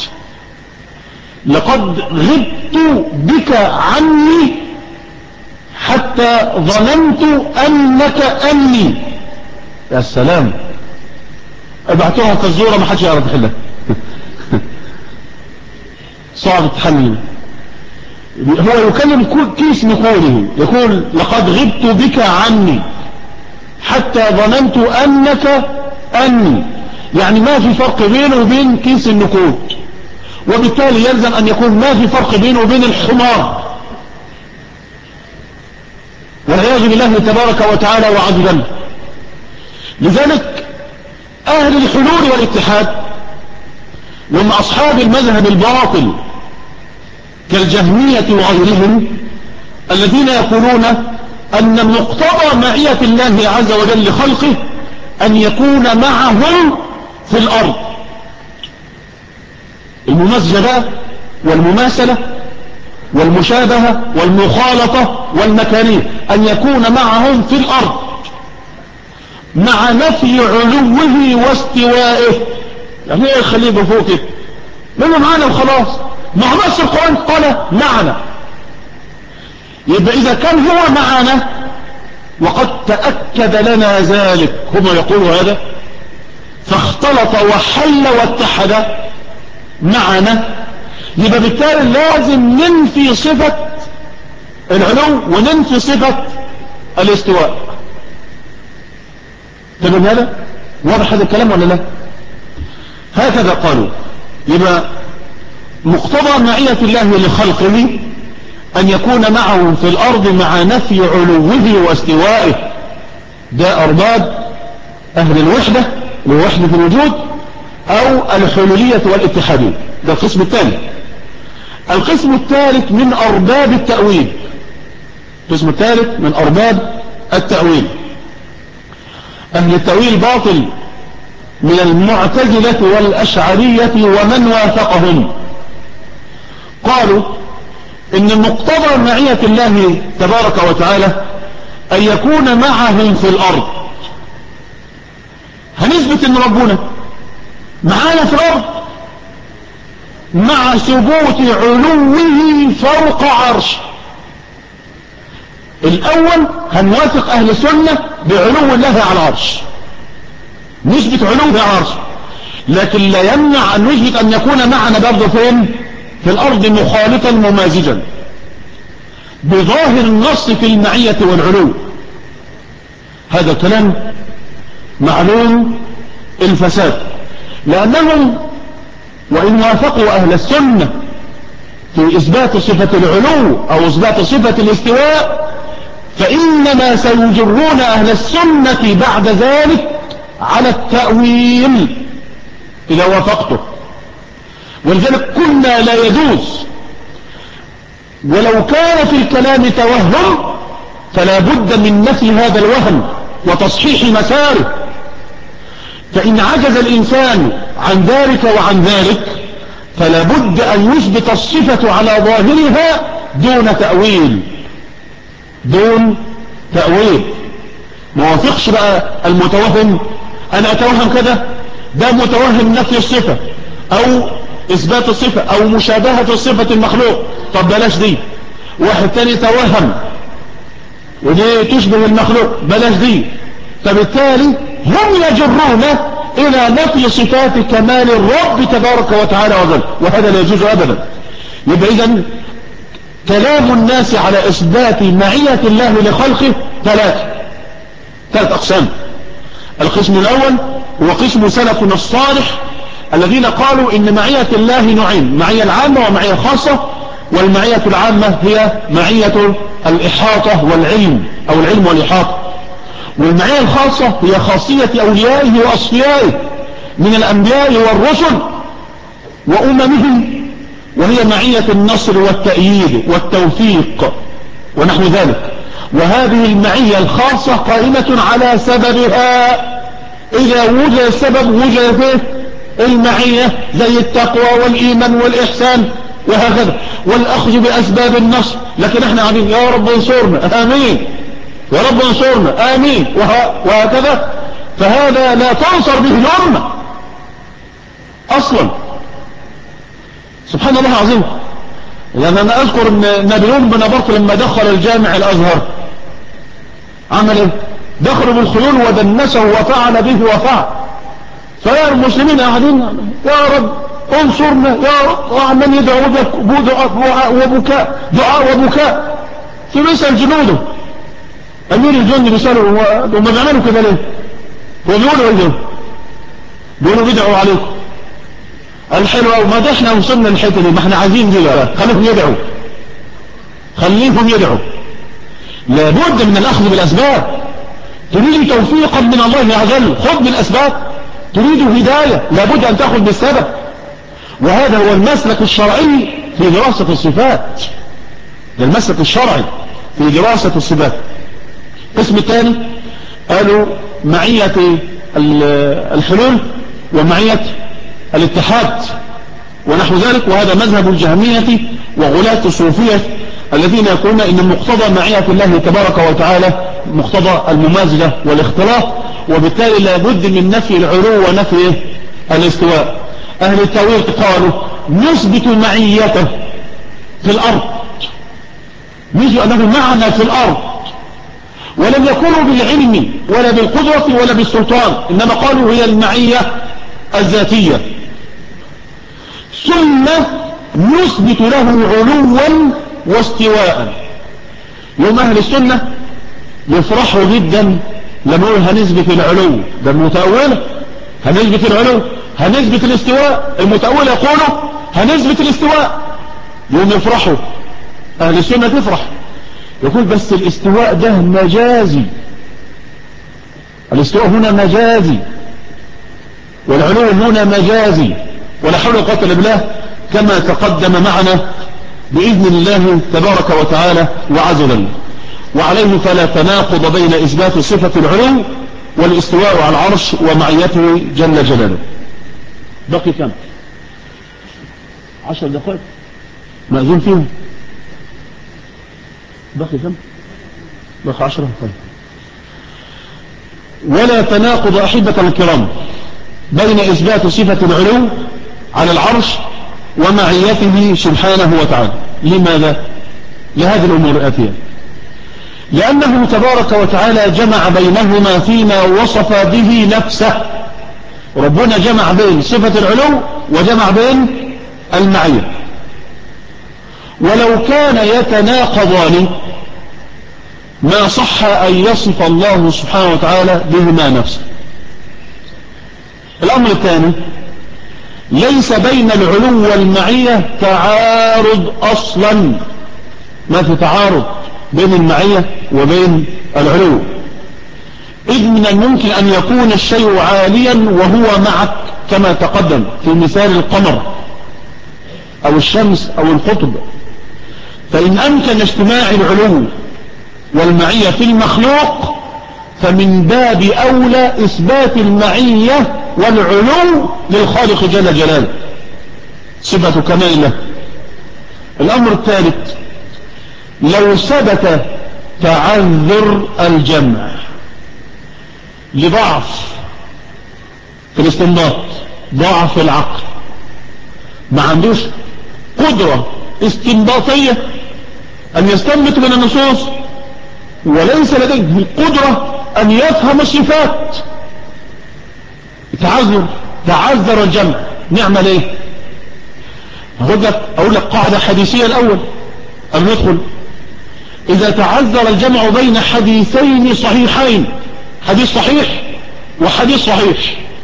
لقد غبت بك عني حتى ظننت أنك أني. يا سلام، ابعتوها كالزورة ما حدش يعرف يحلها. صعب تحمل. هو يكلم كيس نقوده يقول: لقد غبت بك عني حتى ظننت أنك أني، يعني ما في فرق بينه وبين كيس النقود، وبالتالي يلزم أن يكون ما في فرق بينه وبين الحمار، والعياذ بالله تبارك وتعالى وعز وجل. لذلك أهل الحلول والاتحاد وهم أصحاب المذهب الباطل كالجهمية وغيرهم الذين يقولون أن مقتضى معية الله عز وجل لخلقه أن يكون معهم في الأرض. الممزجة والمماثلة والمشابهة والمخالطة والمكانية، أن يكون معهم في الأرض مع نفي علوه واستوائه. يعني ايه يخليه بفوق كده؟ منه معنا وخلاص، مع نص القرآن قال معنا. يبقى إذا كان هو معنا وقد تأكد لنا ذلك، هم يقولوا هذا، فاختلط وحل واتحد معنا، يبقى بالتالي لازم ننفي صفة العلو وننفي صفة الاستواء. تمام؟ هذا واضح هذا الكلام ولا لا؟ هكذا قالوا. يبقى مقتضى معية الله لخلقه أن يكون معهم في الأرض مع نفي علوه واستوائه. ده أرباب أهل الوحدة ووحدة الوجود أو الحلولية والاتحادية. ده القسم الثاني. القسم الثالث من أرباب التأويل. القسم الثالث من أرباب التأويل أهل التأويل باطل من المعتزلة والأشعرية ومن وافقهم. قالوا إن مقتضى معية الله تبارك وتعالى أن يكون معهم في الأرض. هنثبت إن ربنا معانا في الأرض مع ثبوت علوه فوق عرش. الأول هنوافق أهل السنة بعلو الله على العرش، نثبت علوه على العرش، لكن لا يمنع أن نثبت أن يكون معنا برضه فين؟ في الأرض مخالطا ممازجا بظاهر النص في المعية والعلو. هذا كلام معلوم الفساد، لأنهم وإن وافقوا أهل السنة في إثبات صفة العلو أو إثبات صفة الاستواء، فإنما سيجرون أهل السنة بعد ذلك على التأويل إذا وافقته. ولذلك كنا لا يجوز، ولو كان في الكلام توهم فلا بد من نفي هذا الوهم وتصحيح مساره. فإن عجز الإنسان عن ذلك وعن ذلك فلا بد أن يثبت الصفة على ظاهرها دون تأويل. دون تأويل. ما وافقش بقى المتوهم، أنا أتوهم كذا، ده متوهم نفي الصفة أو إثبات الصفة أو مشابهة الصفة المخلوق. طب بلاش دي. واحد تاني توهم ودي تشبه المخلوق، بلاش دي. فبالتالي هم يجرون إلى نفي صفات كمال الرب تبارك وتعالى وجل، وهذا لا يجوز أبدا. يبقى إذن كلام الناس على إثبات معية الله لخلقه ثلاث أقسام. القسم الأول هو قسم سلفنا الصالح الذين قالوا إن معية الله نوعين: معية العامة ومعية خاصة. والمعية العامة هي معية الإحاطة والعلم أو العلم والإحاطة، والمعية الخاصة هي خاصية أوليائه وأصفيائه من الأنبياء والرسل وأممهم وهي معية النصر والتأييد والتوفيق ونحو ذلك. وهذه المعية الخاصة قائمة على سببها. إذا وجد السبب وجد فيه المعية، زي التقوى والإيمان والإحسان وهكذا، والأخذ بأسباب النصر. لكن احنا قاعدين يا رب انصرنا آمين، يا رب انصرنا آمين وهكذا، فهذا لا تنصر به الأمة أصلا. سبحان الله العظيم. يعني أنا أذكر أن نابليون بونابرت لما دخل الجامع الأزهر عمل ايه؟ دخلوا بالخيول ودنسوا وفعل به وفعل. فيا المسلمين قاعدين يا رب انصرنا يا رب، وعمال يدعو وبكاء، دعاء وبكاء. فبيسأل جنوده، أمير الجند بيسأله وما بيعملوا كده ليه؟ وبيقولوا ايه ده؟ بيقولوا بيدعوا عليكم. الحلوة وما ده احنا وصلنا للحته دي، ما احنا عايزين دي بقى، خليهم يدعوا، خليهم يدعوا. لابد من الأخذ بالأسباب. تريد توفيقا من الله عز وجل، خذ بالأسباب. تريد هداية، لابد أن تأخذ بالسبب. وهذا هو المسلك الشرعي في دراسة الصفات. ده المسلك الشرعي في دراسة الصفات. اسم الثاني قالوا معية الحلول ومعية الاتحاد ونحو ذلك. وهذا مذهب الجهمية وغلاة الصوفية الذين يقولون إن مقتضى معية الله تبارك وتعالى مقتضى الممازجة والاختلاط، وبالتالي لابد من نفي العلو ونفي الاستواء. أهل التأويل قالوا نثبت معيته في الأرض، مثل أنه معنا في الأرض، ولم يكونوا بالعلم ولا بالقدرة ولا بالسلطان، إنما قالوا هي المعية الذاتية. ثم نثبت له علوا واستواء. يوم أهل السنة يفرحوا جدا لما يقول هنثبت العلو، ده المتأولة هنثبت العلو، هنثبت الاستواء. المتأولة يقولوا هنثبت الاستواء، يوم يفرحوا. أهل السنة تفرح، يقول بس الاستواء ده مجازي، الاستواء هنا مجازي، والعلو هنا مجازي، ولا حول ولا قوة إلا بالله، كما تقدم معنا بإذن الله تبارك وتعالى وعز وجل. وعليه فلا تناقض بين إثبات صفة العلو والاستواء على العرش ومعيته جل جلاله. بقي كم؟ 10 دقائق مأذون فيهم. بقي كم؟ بقي 10 دقائق. ولا تناقض أحبة الكرام بين إثبات صفة العلو على العرش ومعيته سبحانه وتعالى. لماذا؟ لهذه الأمور الآتية: لأنه تبارك وتعالى جمع بينهما فيما وصف به نفسه. ربنا جمع بين صفة العلو وجمع بين المعية. ولو كان يتناقضان ما صح أن يصف الله سبحانه وتعالى بهما نفسه. الأمر الثاني: ليس بين العلو والمعية تعارض أصلا، ما في تعارض بين المعية وبين العلو، إذ من الممكن أن يكون الشيء عاليا وهو معك، كما تقدم في مثال القمر أو الشمس أو القطب. فإن أمكن اجتماع العلو والمعية في المخلوق، فمن باب أولى إثبات المعية والعلو للخالق جل جلاله، صفة كمال له. الأمر الثالث: لو ثبت تعذر الجمع لضعف في الاستنباط، ضعف العقل، ما عندوش قدرة استنباطية أن يستنبط من النصوص، وليس لديه القدرة أن يفهم الصفات، تعذر الجمع، نعمل ايه؟ أقول لك قاعدة حديثية الأول قبل ندخل: إذا تعذر الجمع بين حديثين صحيحين، حديث صحيح وحديث صحيح،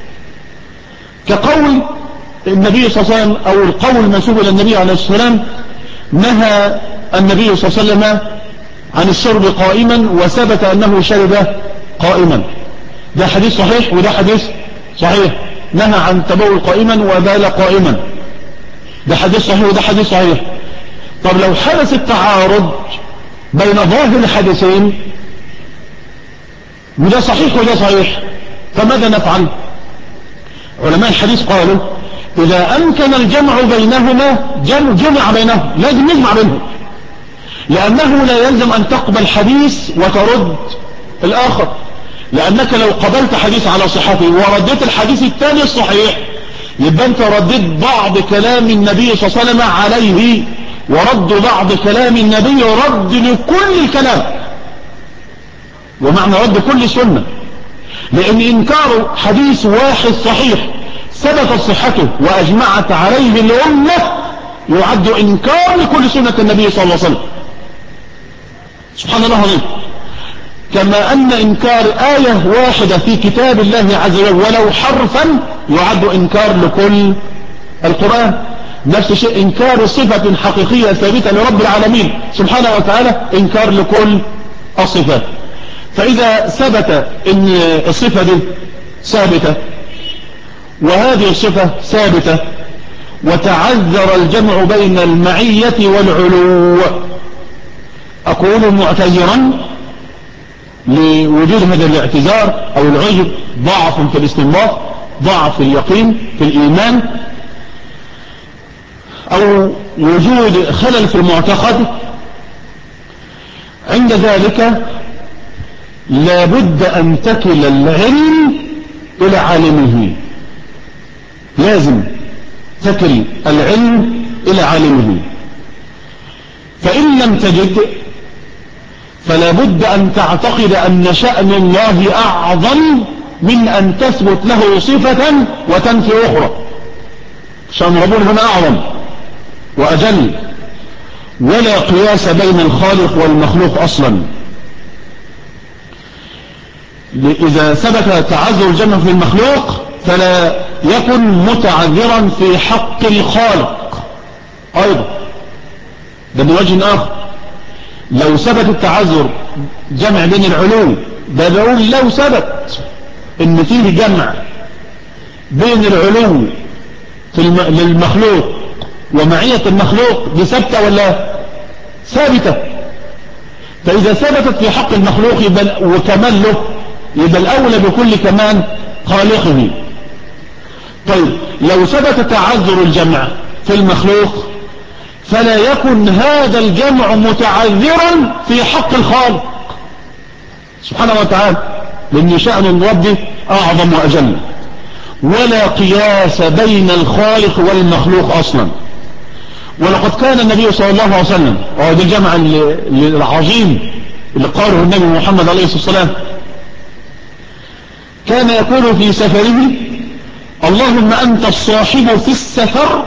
كقول النبي صلى الله عليه وسلم أو القول المنسوب إلى النبي عليه الصلاة والسلام: نهى النبي صلى الله عليه وسلم عن الشرب قائما وثبت أنه شرب قائما. ده حديث صحيح وده حديث صحيح. نهى عن التبول قائما وبال قائما. ده حديث صحيح وده حديث صحيح. طب لو حدث التعارض بين ظاهر الحديثين، وده صحيح وده صحيح، فماذا نفعل؟ علماء الحديث قالوا إذا أمكن الجمع بينهما جمع بينهم، لازم نجمع بينهم، لأنه لا يلزم أن تقبل حديث وترد الآخر، لأنك لو قبلت حديث على صحته ورديت الحديث الثاني الصحيح يبقى أنت رديت بعض كلام النبي صلى الله عليه وسلم عليه، ورد بعض كلام النبي رد لكل الكلام، ومعنى رد كل سنة، لأن إنكار حديث واحد صحيح ثبتت صحته وأجمعت عليه الأمة يعد إنكار لكل سنة النبي صلى الله عليه وسلم. سبحان الله العظيم. كما أن إنكار آية واحدة في كتاب الله عز وجل ولو حرفا يعد إنكار لكل القرآن. نفس الشيء إنكار صفة حقيقية ثابتة لرب العالمين سبحانه وتعالى إنكار لكل الصفات. فإذا ثبت أن الصفة دي ثابتة وهذه الصفة ثابتة وتعذر الجمع بين المعية والعلو، أقول معتذرا لوجود هذا الاعتذار أو العجب، ضعف في الاستنباط، ضعف في اليقين في الإيمان، أو وجود خلل في المعتقد، عند ذلك لابد أن تكل العلم إلى عالمه، لازم تكل العلم إلى عالمه. فإن لم تجد فلا بد أن تعتقد أن شأن الله أعظم من أن تثبت له صفة وتنفي أخرى. شأن ربنا هنا أعظم وأجل، ولا قياس بين الخالق والمخلوق أصلا. إذا ثبت تعذر الجمع في المخلوق فلا يكن متعذرا في حق الخالق أيضا، ده بوجه آخر. لو ثبت التعذر جمع بين العلو، ده بقول لو ثبت ان فيه جمع بين العلو للمخلوق ومعية المخلوق، دي ثابتة ولا ثابتة؟ فإذا ثبتت في حق المخلوق وكمال له يبقى الأولى بكل كمان خالقه. طيب لو ثبت تعذر الجمع في المخلوق فلا يكن هذا الجمع متعذرا في حق الخالق سبحانه وتعالى، لأن شأن الرب أعظم وأجل، ولا قياس بين الخالق والمخلوق أصلا. ولقد كان النبي صلى الله عليه وسلم، وهذا الجمع العظيم اللي قاله النبي محمد عليه الصلاة والسلام، كان يقول في سفره: اللهم أنت الصاحب في السفر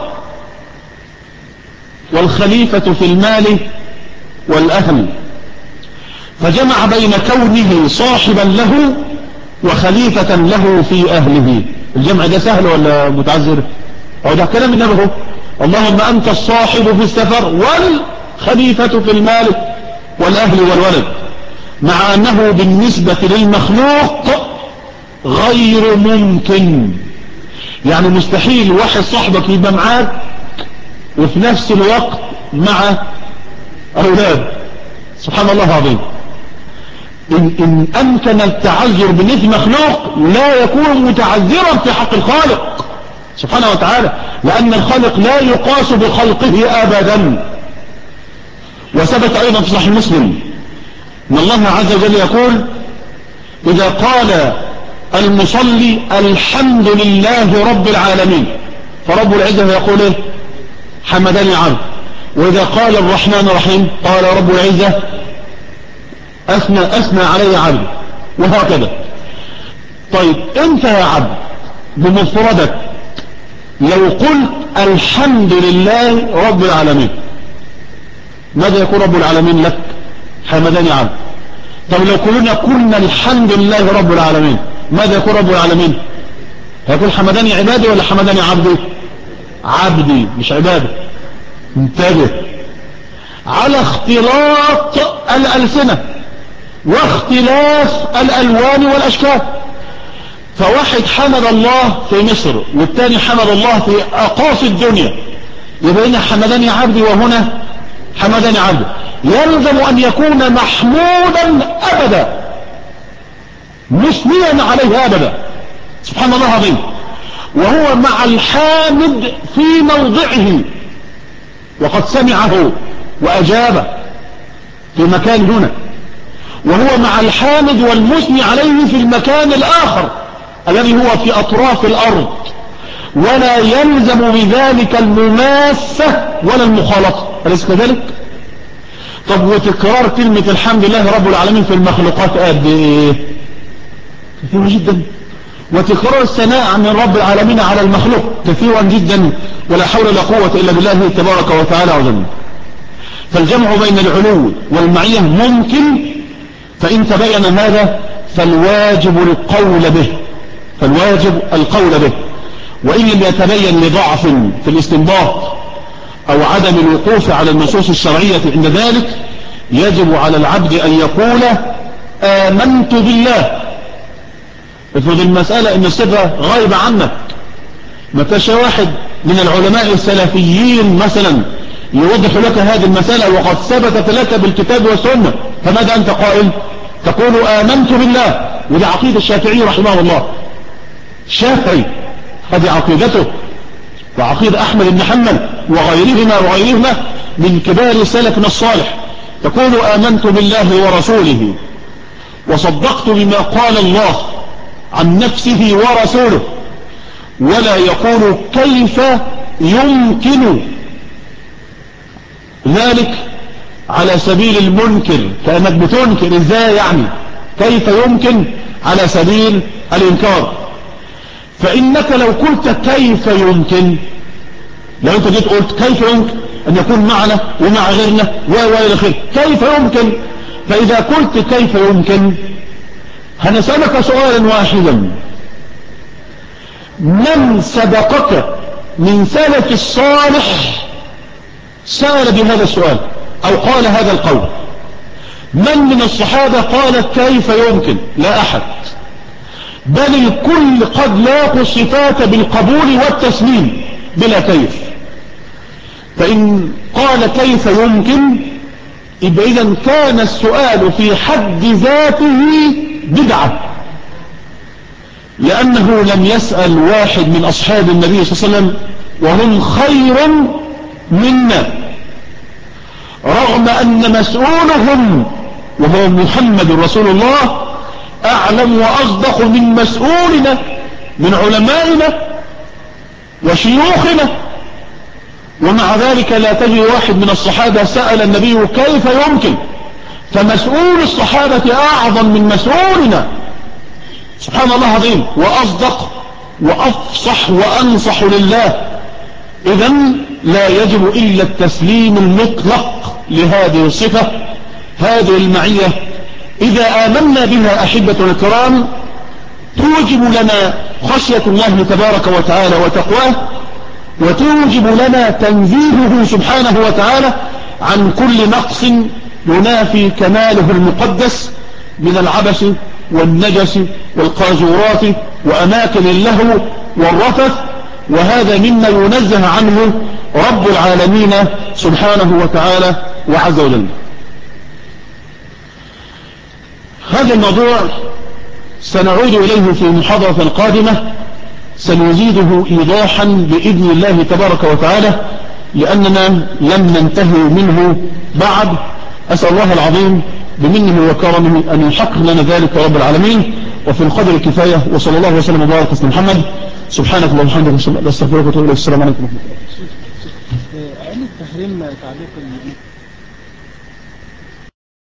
والخليفة في المال والأهل، فجمع بين كونه صاحبا له وخليفة له في أهله. الجمع ده سهل ولا متعذر؟ أو ده كلام النبي هو: اللهم أنت الصاحب في السفر والخليفة في المال والأهل والولد، مع أنه بالنسبة للمخلوق غير ممكن. يعني مستحيل واحد صاحبك يبقى معاك وفي نفس الوقت مع أولاد. سبحان الله العظيم. إن أمكن التعذر بالنسبة مخلوق لا يكون متعذرا في حق الخالق سبحانه وتعالى، لأن الخالق لا يقاس بخلقه أبدا. وثبت أيضا في صحيح مسلم أن الله عز وجل يقول: إذا قال المصلي الحمد لله رب العالمين، فرب العزة يقول إيه؟ حمدني عبد. وإذا قال الرحمن الرحيم قال رب العزة أثنى علي عبد، وهكذا. طيب أنت يا عبد بمفردك لو قلت الحمد لله رب العالمين، ماذا يكون رب العالمين لك؟ حمدني عبد. طب لو قلنا الحمد لله رب العالمين، ماذا يكون رب العالمين؟ هيقول حمدني عبادي ولا حمدني عبدي؟ عبدي مش عبادي. انتبه على اختلاط الألسنة واختلاف الألوان والأشكال. فواحد حمد الله في مصر والتاني حمد الله في أقاصي الدنيا، يبقى هنا حمدني عبدي وهنا حمدني عبدي، يلزم أن يكون محمودا أبدا مثنيا عليه أبدا، سبحان الله العظيم. وهو مع الحامد في موضعه وقد سمعه وأجابه في مكان هنا، وهو مع الحامد والمثني عليه في المكان الآخر الذي هو في أطراف الأرض، ولا يلزم بذلك المماسة ولا المخالطة، أليس كذلك؟ طب وتكرار كلمة الحمد لله رب العالمين في المخلوقات قد ايه؟ كثير جدا. وتكرار الثناء من رب العالمين على المخلوق كثيرا جدا، ولا حول ولا قوة إلا بالله تبارك وتعالى وجل. فالجمع بين العلو والمعية ممكن، فإن تبين هذا فالواجب القول به، فالواجب القول به. وإن لم يتبين لضعف في الاستنباط أو عدم الوقوف على النصوص الشرعية عند ذلك، يجب على العبد أن يقول آمنت بالله. افرض المسألة ان الصفة غايبة عنك، ما كانش واحد من العلماء السلفيين مثلا يوضح لك هذه المسألة وقد ثبتت لك بالكتاب والسنة، فماذا أنت قائل؟ تقول آمنت بالله. ودي عقيدة الشافعي رحمه الله، الشافعي هذه عقيدته، وعقيدة أحمد بن حنبل وغيرهما من كبار سلفنا الصالح. تقول آمنت بالله ورسوله وصدقت بما قال الله عن نفسه ورسوله، ولا يقول كيف يمكن ذلك على سبيل المنكر، كأنك بتنكر ازاي يعني، كيف يمكن على سبيل الانكار. فإنك لو قلت كيف يمكن، لو انت جيت قلت كيف يمكن أن يكون معنا ومع غيرنا وإلى آخره، كيف يمكن، فإذا قلت كيف يمكن هنسألك سؤالا واحدا: من سبقك من سلف الصالح سأل بهذا السؤال أو قال هذا القول؟ من الصحابة قال كيف يمكن؟ لا أحد، بل الكل قد لاقوا الصفات بالقبول والتسليم بلا كيف. فإن قال كيف يمكن، يبقى إذن كان السؤال في حد ذاته بدعة، لأنه لم يسأل واحد من أصحاب النبي صلى الله عليه وسلم وهم خير منا، رغم أن مسؤولهم وهو محمد رسول الله أعلم وأصدق من مسؤولنا من علمائنا وشيوخنا، ومع ذلك لا تجد واحد من الصحابة سأل النبي كيف يمكن، فمسؤول الصحابة أعظم من مسؤولنا، سبحان الله العظيم، وأصدق وأفصح وأنصح لله. إذن لا يجب إلا التسليم المطلق لهذه الصفة، هذه المعية. إذا آمنا بها أحبة الكرام توجب لنا خشية الله تبارك وتعالى وتقواه، وتوجب لنا تنزيهه سبحانه وتعالى عن كل نقص ينافي كماله المقدس من العبث والنجس والقاذورات وأماكن اللهو والرفث، وهذا مما ينزه عنه رب العالمين سبحانه وتعالى وعز وجل. هذا الموضوع سنعود إليه في محاضرة قادمة، سنزيده إيضاحا بإذن الله تبارك وتعالى، لأننا لم ننتهي منه بعد. أسأل الله العظيم بمنه وكرمه أن يحقق لنا ذلك رب العالمين، وفي القدر كفاية. وصلى الله وسلم وبارك على محمد. سبحانك اللهم وبحمدك أستغفرك وأتوب إليك. السلام عليكم ورحمة الله.
علم التحريم تعليق